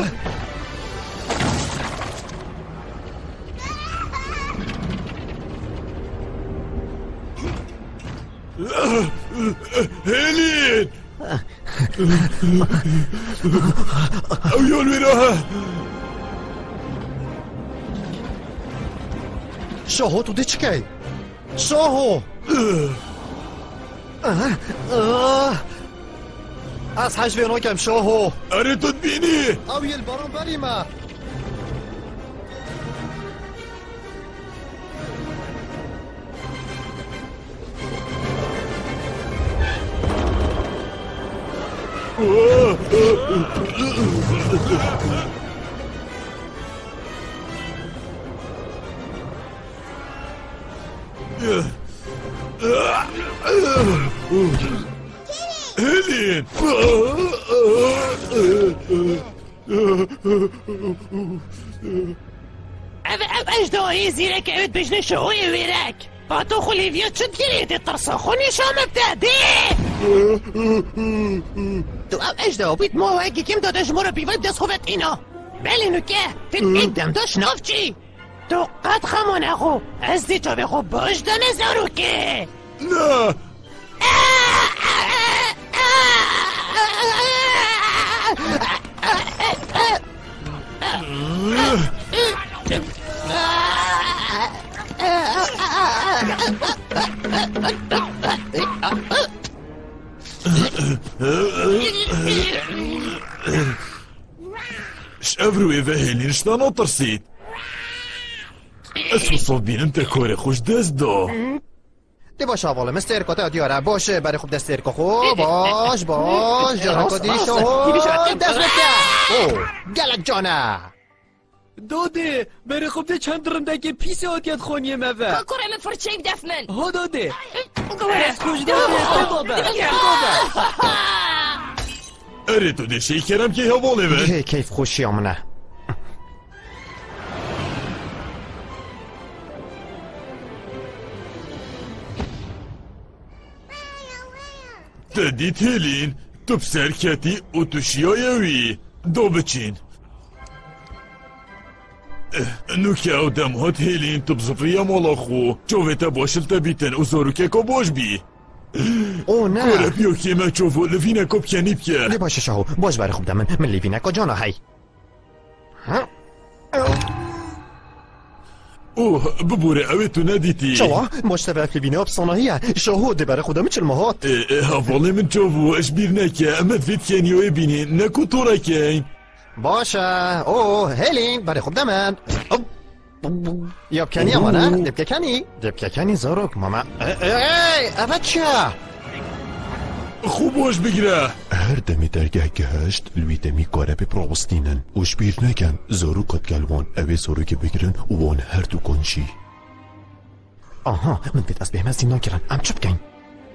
هيلين او يول وراها شاهو تو دی چکی شاهو از حجوه ناکم شاهو اره تو بینی او یل برام بریمه هلين اجدوهي زيرك عود بجنة شهوي ويراك باتو خليفيو تشديري دي ترسخوني شو مبتعدي تو او اجدو بيت مو واقي كم دو دجمورة بيفاد دس خوفت اينا بلي نوكه تتقدم دو شنافجي تو قد خمون اخو ازدي تو بخو باش دو نزاروكي لا شافرو يفهلين شتا ترسيت اسم صوبين انت كوري خوش دست دو دی باش آواله مثل ارکاته دیاره باشه برای خوب دست ارکا خوب باش باش جانکا دیشو دست بکن اوه گلک جانه داده برای خوب ده چند رندگه پیس آتیت خونیه موه کاکورم فرچه دفمن ها داده از خوش داده بابا اره تو ده شیکرم که حواله بر که کیف خوشی آمنه تديت هيلين تبسر كاتي وتشيا يوي دو بچين نوكا ودم هات هيلين تبزفريا مالاخو جوفتا باشل تبيتن وزاروكا كاباش بي او نه كورا بيو كيما تشوفو لفينا كوب كاني بكا دی باشه شاهو باش برای خوب دمن من لیوینا کجانا هی اوه ببوره اوه تو ندیتی شوا باش تبعت لیوینا بصناهیه شاهو دی برای خودم چل مهات هفاله من تشوفو اشبير نكا اما فيت كاني ويبيني نكو طورا كاين باشه اوه هيلين برای خوب دمن یا بکنی اما نه دی بکنی دی بکنی زاروک ماما ای اوه چه خوب باش بگیره هر دمی درگه گهشت لوی دمی کاره به پروستینن اوش بیر نکن زارو کت گلوان اوه زارو که بگیرن وان هر دو کنشی آها من بید از بهم از این ناکرن ام چه بگین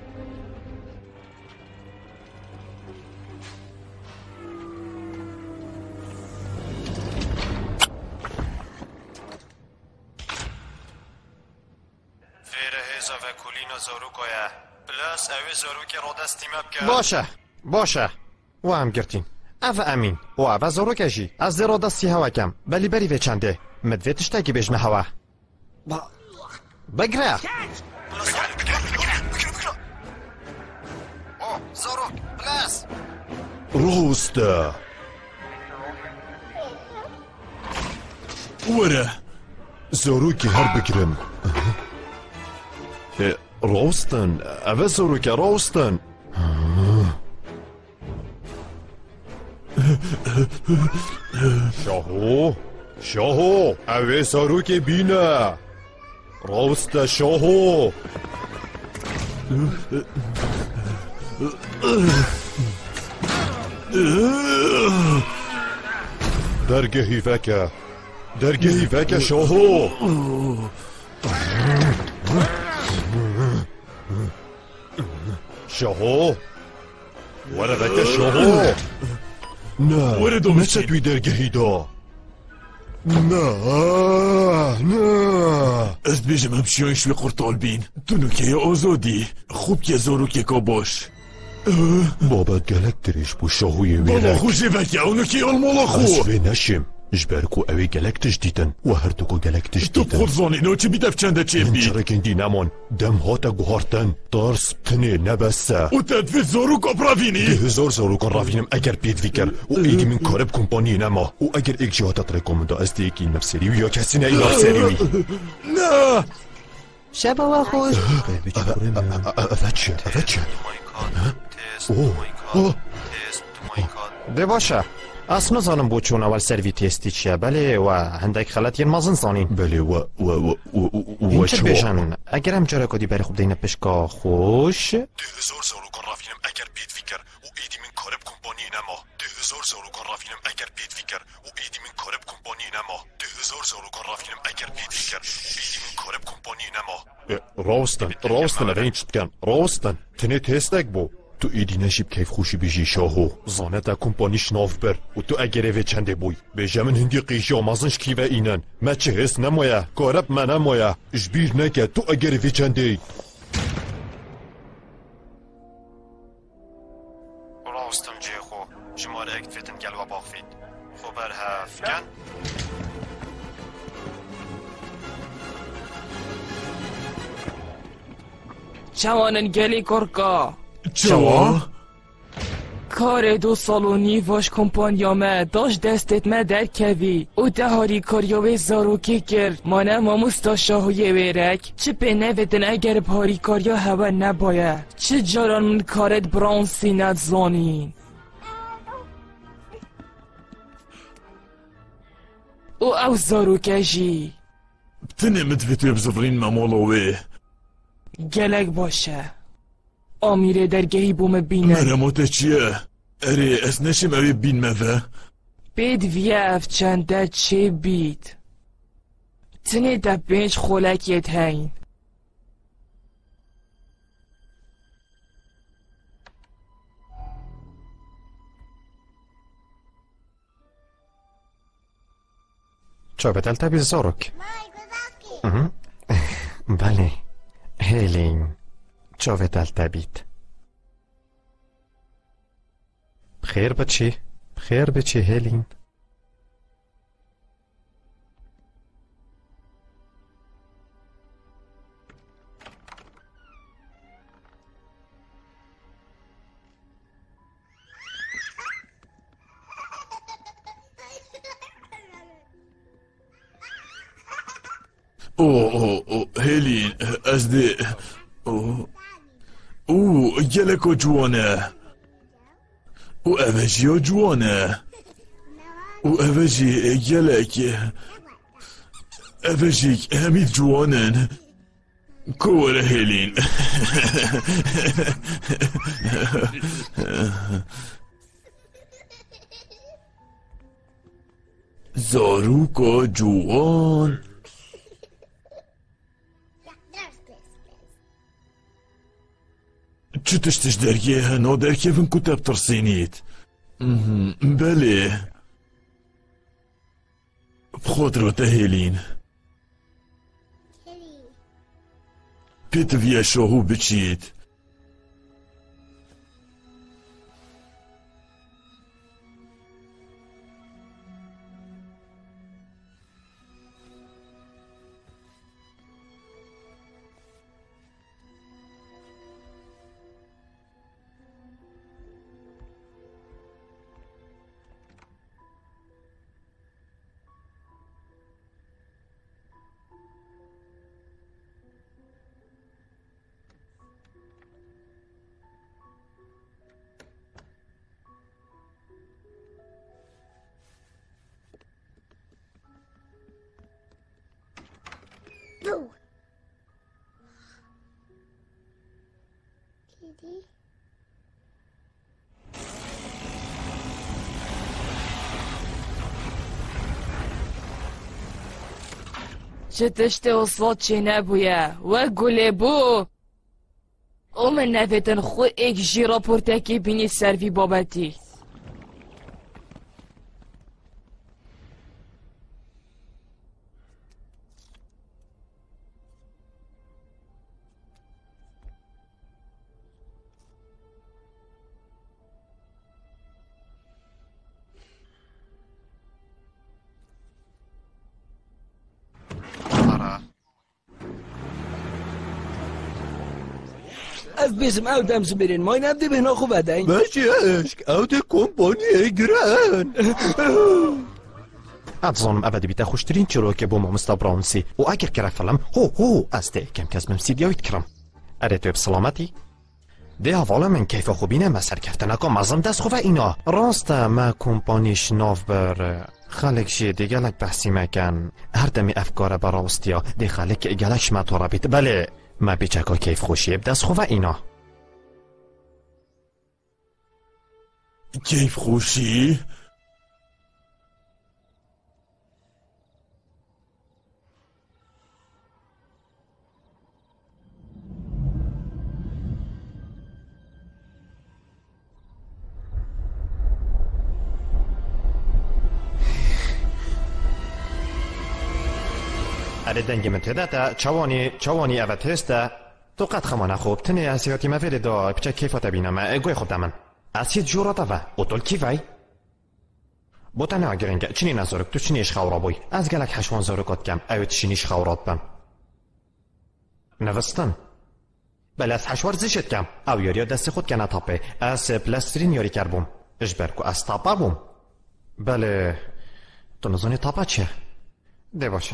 فیره هیزا و کولینا زارو کویا پلاس اوی زارو که رو دستی مبکن باشه باشه و هم گرتین او امین و او زارو کشی از زیرا دستی هوا کم بلی بری به چنده مدویتش تاکی بجمه هوا بگره زارو پلاس روستا وره زارو که هر بگیرم روستن اوه زارو که روستن شاهو شاهو اوه زارو که بینه روست شاهو درگهی وکه درگهی وکه شاهو شاهو وره وکه شاهو نه نچه توی درگهی دا نه نه از بیجم همشیان شوی قرطال بین تو نوکه آزادی خوب که زارو که کاباش بابت گلک درش بو شاهوی ویرک بابا خوشی وکه اونو که المالا خو از وی نشم جبرکو اوی گلک تش دیتن و هر دوکو گلک تش دیتن تو بخورزانی نو چه بیدف چنده چه بی چرا کندی نمان دم هاتا گوهارتن دارس بتنه نبسته و تدفی زارو که برافینی ده هزار زارو که رافینم اگر بید فکر و ایگی من کارب کمپانی نما و اگر ایک جهاتا ترکومندا از دیگی نفسری و یا کسی نه این نفسری نه شبا و خوش اوه چه اوه چه ده باشه ئەس نەزانم بۆ چۆن ئەوەل سەروی تێستی چییە بەلێ و هەندێک خەڵەتیان مەزن زانین بەلێ و و و و چ بێژن ئەگەر ئەم جارە کۆدی بەری خوب دەینە پشکا خۆش زۆر زۆرۆکان ڕافینم ئەگەر پێت فکر و ئیدی من کارب کۆمپانی نەما زۆر زۆرۆکان ڕافینم ئەگەر پێت فکر و ئیدی من کارب کۆمپانی نەما زۆر زۆرۆکان ڕافینم ئەگەر پێت فکر ئیدی من کارب کۆمپانی نەما ڕاستن ڕاستن ئەرین چ بکەن ڕاستن تنێت هێستێک بۆ تو ئیدی نەشیب کەیف خوشی بژی شاهۆ زانەتە کۆمپانیش ناف بەر و تو ئەگەرێوێ چەندێ بووی بێژە من هندی قیژیا مازنش کیڤە ئینەن مە چ هێست نەمۆیە کارەب مە نەمۆیە ژبیر نەکە تو ئەگەرێوێ چەندێ ڕاستم جێخۆ ژمارەیەک فێتم گەلوە باخفیت خۆ بەرهەفکەن چوانن گەلی کۆرکا چاوا؟ کار دو سال و نیواش کمپانیامه داشت دستت ما درکوی او دهاری کاریاوی زاروکی کرد مانه ماموستا شاهوی ویرک چه پی نویدن اگر پاری کاریا هوا نباید چه جاران من کارت برانسی ندزانین او او زاروکه جی بتنێ متوێتێ بزڕین مەماڵەوێ گەلک باشه ئامیرێ دەرگەهی بۆمە بینە مەرەمۆتە چییە؟ ئەرێ ئەس نەشم ئەوێ بینمەڤە؟ پێت ڤە ئەفچەندە چێ بیت تنێدا پێنج خۆلەکێت هەین چاوێت ئەلتەبی زۆرۆک بەڵێ هێلین چاوێت ئەلتەبیت بخێر بچی بخێر بچی هێلین ئۆ ئۆ هێلین ئەس دێ ئوو گەلێکۆ جوانە و ئەڤەژیۆ جوانە و ئەڤەژی گەلێک ئەڤەژێک هەمید جوانن کۆوەرە هێلین زاروکۆ جوان چ تشتش دەرگێ هەنۆ دەرکێڤن کوتە بترسینیت بەلێ بخۆترۆتە هێلین پێت ڤە شۆهوو بچیت چه تشت اصوات چه نبویه و گله بو او من نویدن خو ایک جی راپورتکی بینی سروی بابتی Ev bizim ew demzibirin moyn ev de bihna xwe vedin. Başı eşk ew de kompanyayê giran. ئەتزانم ئەبە دەبیتە خوشترین چیرۆکە بۆ مامۆستا براونسی و ئەگەر کەرە فەڵم هۆ هۆ ئەس دێ یەکەم کەس بەم سیدیاویت کڕم ئەرێ توێ بسەڵامەتی ده حوالا من کیف خوبی نه مسر کفتن اکا مزم دست خوبه اینا راسته ما کمپانیش ناف بر خالق شی دیگه لک بحثی مکن هر دمی افکار براستیا دی خالق گلکش ما تو رابیت بله ما بیچکا کیف خوشیب دست خوبه اینا کیف خوشی؟ اره دنگی من تدتا چوانی چوانی اوه تستا تو قد خمانه خوب تنه اسیاتی مفید دا بچه کیفاتا بینم گوی خود دمن اسید جوراتا و اوتول کیفای بوتانه اگرنگه چنی نزارک تو چنیش خورا بوی از گلک حشوان زارکات کم اوی چنیش خورات بم نوستن بله از حشوار زیشت کم او یاریا دست خود کنه تاپه از پلاسترین یاری کر بوم اجبرکو از تاپه بوم بله تو نزانی تاپه چه؟ ده باشه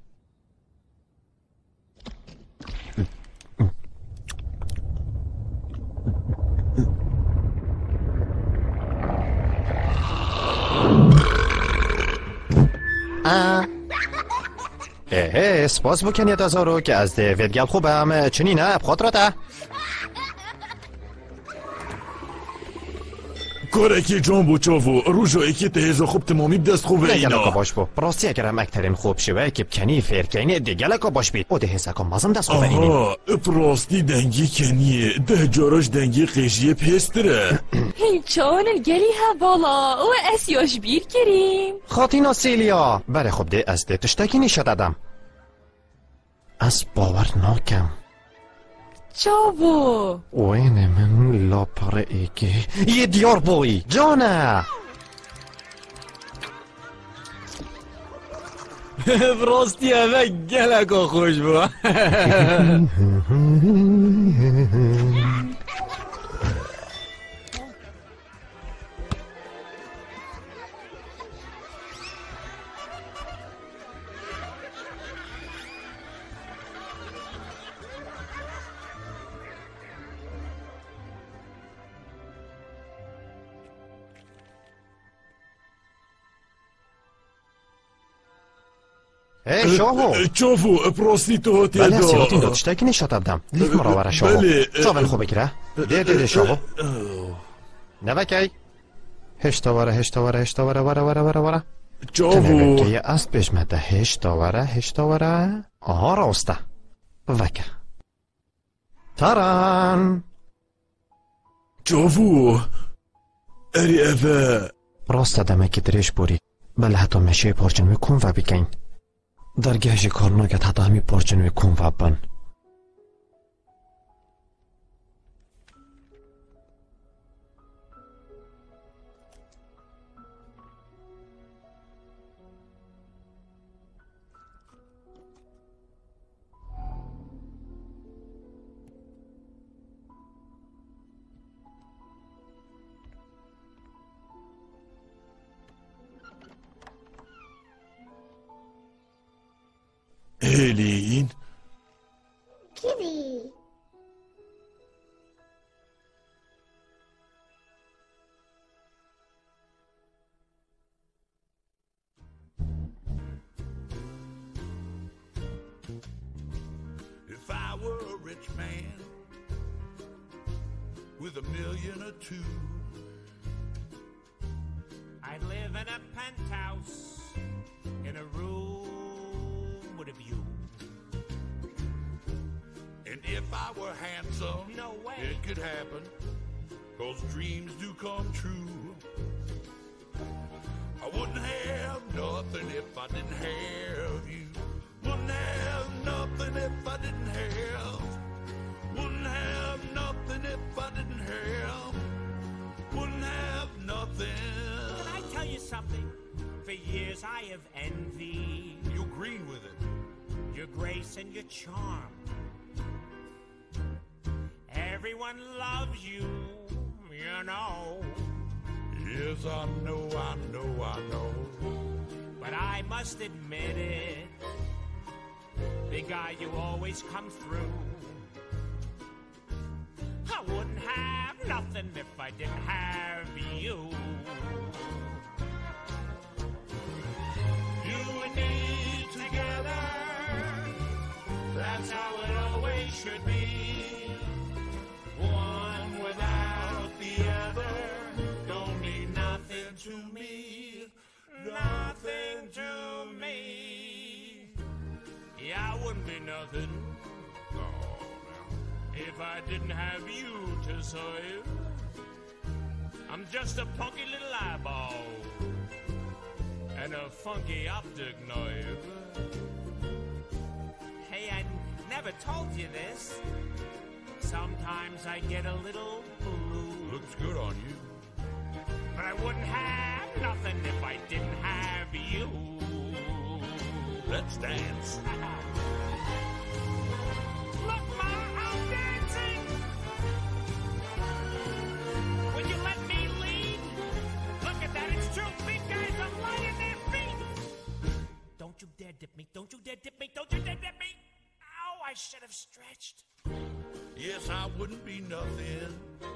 اه سپاس بکنی دازارو که از ده ویدگل خوبم چنینه بخاطرته کارکی جان بو چاوو روژا اکی تهیزا خوب تمامی بدست خوبه اینا دیگه باش بو راستی اگرم اکترین خوب شوه اکی بکنی فرکنی دیگه لکا باش بید او ده حسکا مازم دست خوبه اینی آها پراستی دنگی کنیه ده جاراش دنگی قیشیه پیستره هنچانن گلی ها بالا او اسیاش بیر کریم خاطینا سیلیا بله خوب ده از ده تشتاکی نیشه دادم از باور ناکم چاوو وین من لاپر ایگی یه دیار بوی جانه براستی اوه گلکا خوش بو ای شاهو چاوو پراستی تو هاتی بله سیاتین داد شتاکی نشات ابدم لیف مراوره شاهو بله چاول خوبه گره ده ده ده شاهو نوکی هشتا وره هشتا وره هشتا وره وره وره وره وره چاوو تنوکه یه است بشمده هشتا وره هشتا وره آها راسته وکه تاران چاوو اری اوه راسته دمکی درش بوری بله حتی مشه پارچنوی کن و بکن در گهش کار ناگت حتی همی پارچنوی کن و بن هلين كذي If I were a rich man with a million or two, I'd live in a penthouse in a room with a view. And if I were handsome, no way it could happen, 'cause dreams do come true. I wouldn't have nothing if I didn't have you. Wouldn't have nothing if I didn't have. Wouldn't have nothing if I didn't have. Wouldn't have nothing. Can I tell you something? For years I have envied. You green with it. Your grace and your charm. Everyone loves you, you know. Yes, I know, I know, I know. But I must admit it, big guy, you always come through. I wouldn't nothing if I didn't have you. You and me together, that's how it always should be. One without the other don't mean nothing to me, nothing to me. Yeah, I wouldn't be nothing, no, if I didn't have you to serve. I'm just a punky little eyeball and a funky optic nerve. Hey, I never told you this. Sometimes I get a little blue. Looks good on you. But I wouldn't have nothing if I didn't have you. Let's dance. Look, Ma, I'm dancing. Will you let me lead? Look at that, it's true. Big guys are lighting their feet. Don't you dare dip me. Don't you dare dip me. Don't you dare dip me. Ow, I should have stretched. Yes, I wouldn't be nothing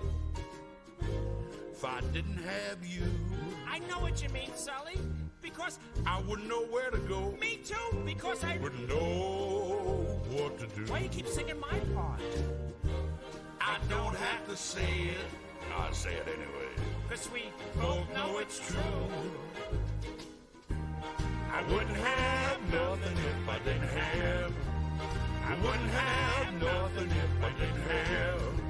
if I didn't have you. I know what you mean, Sully. Because I wouldn't know where to go. Me too, because I wouldn't know what to do. Why you keep singing my part? I don't have to say it. I say it anyway. Because we both know it's true. I wouldn't have nothing if I didn't have. I wouldn't have nothing if I didn't have.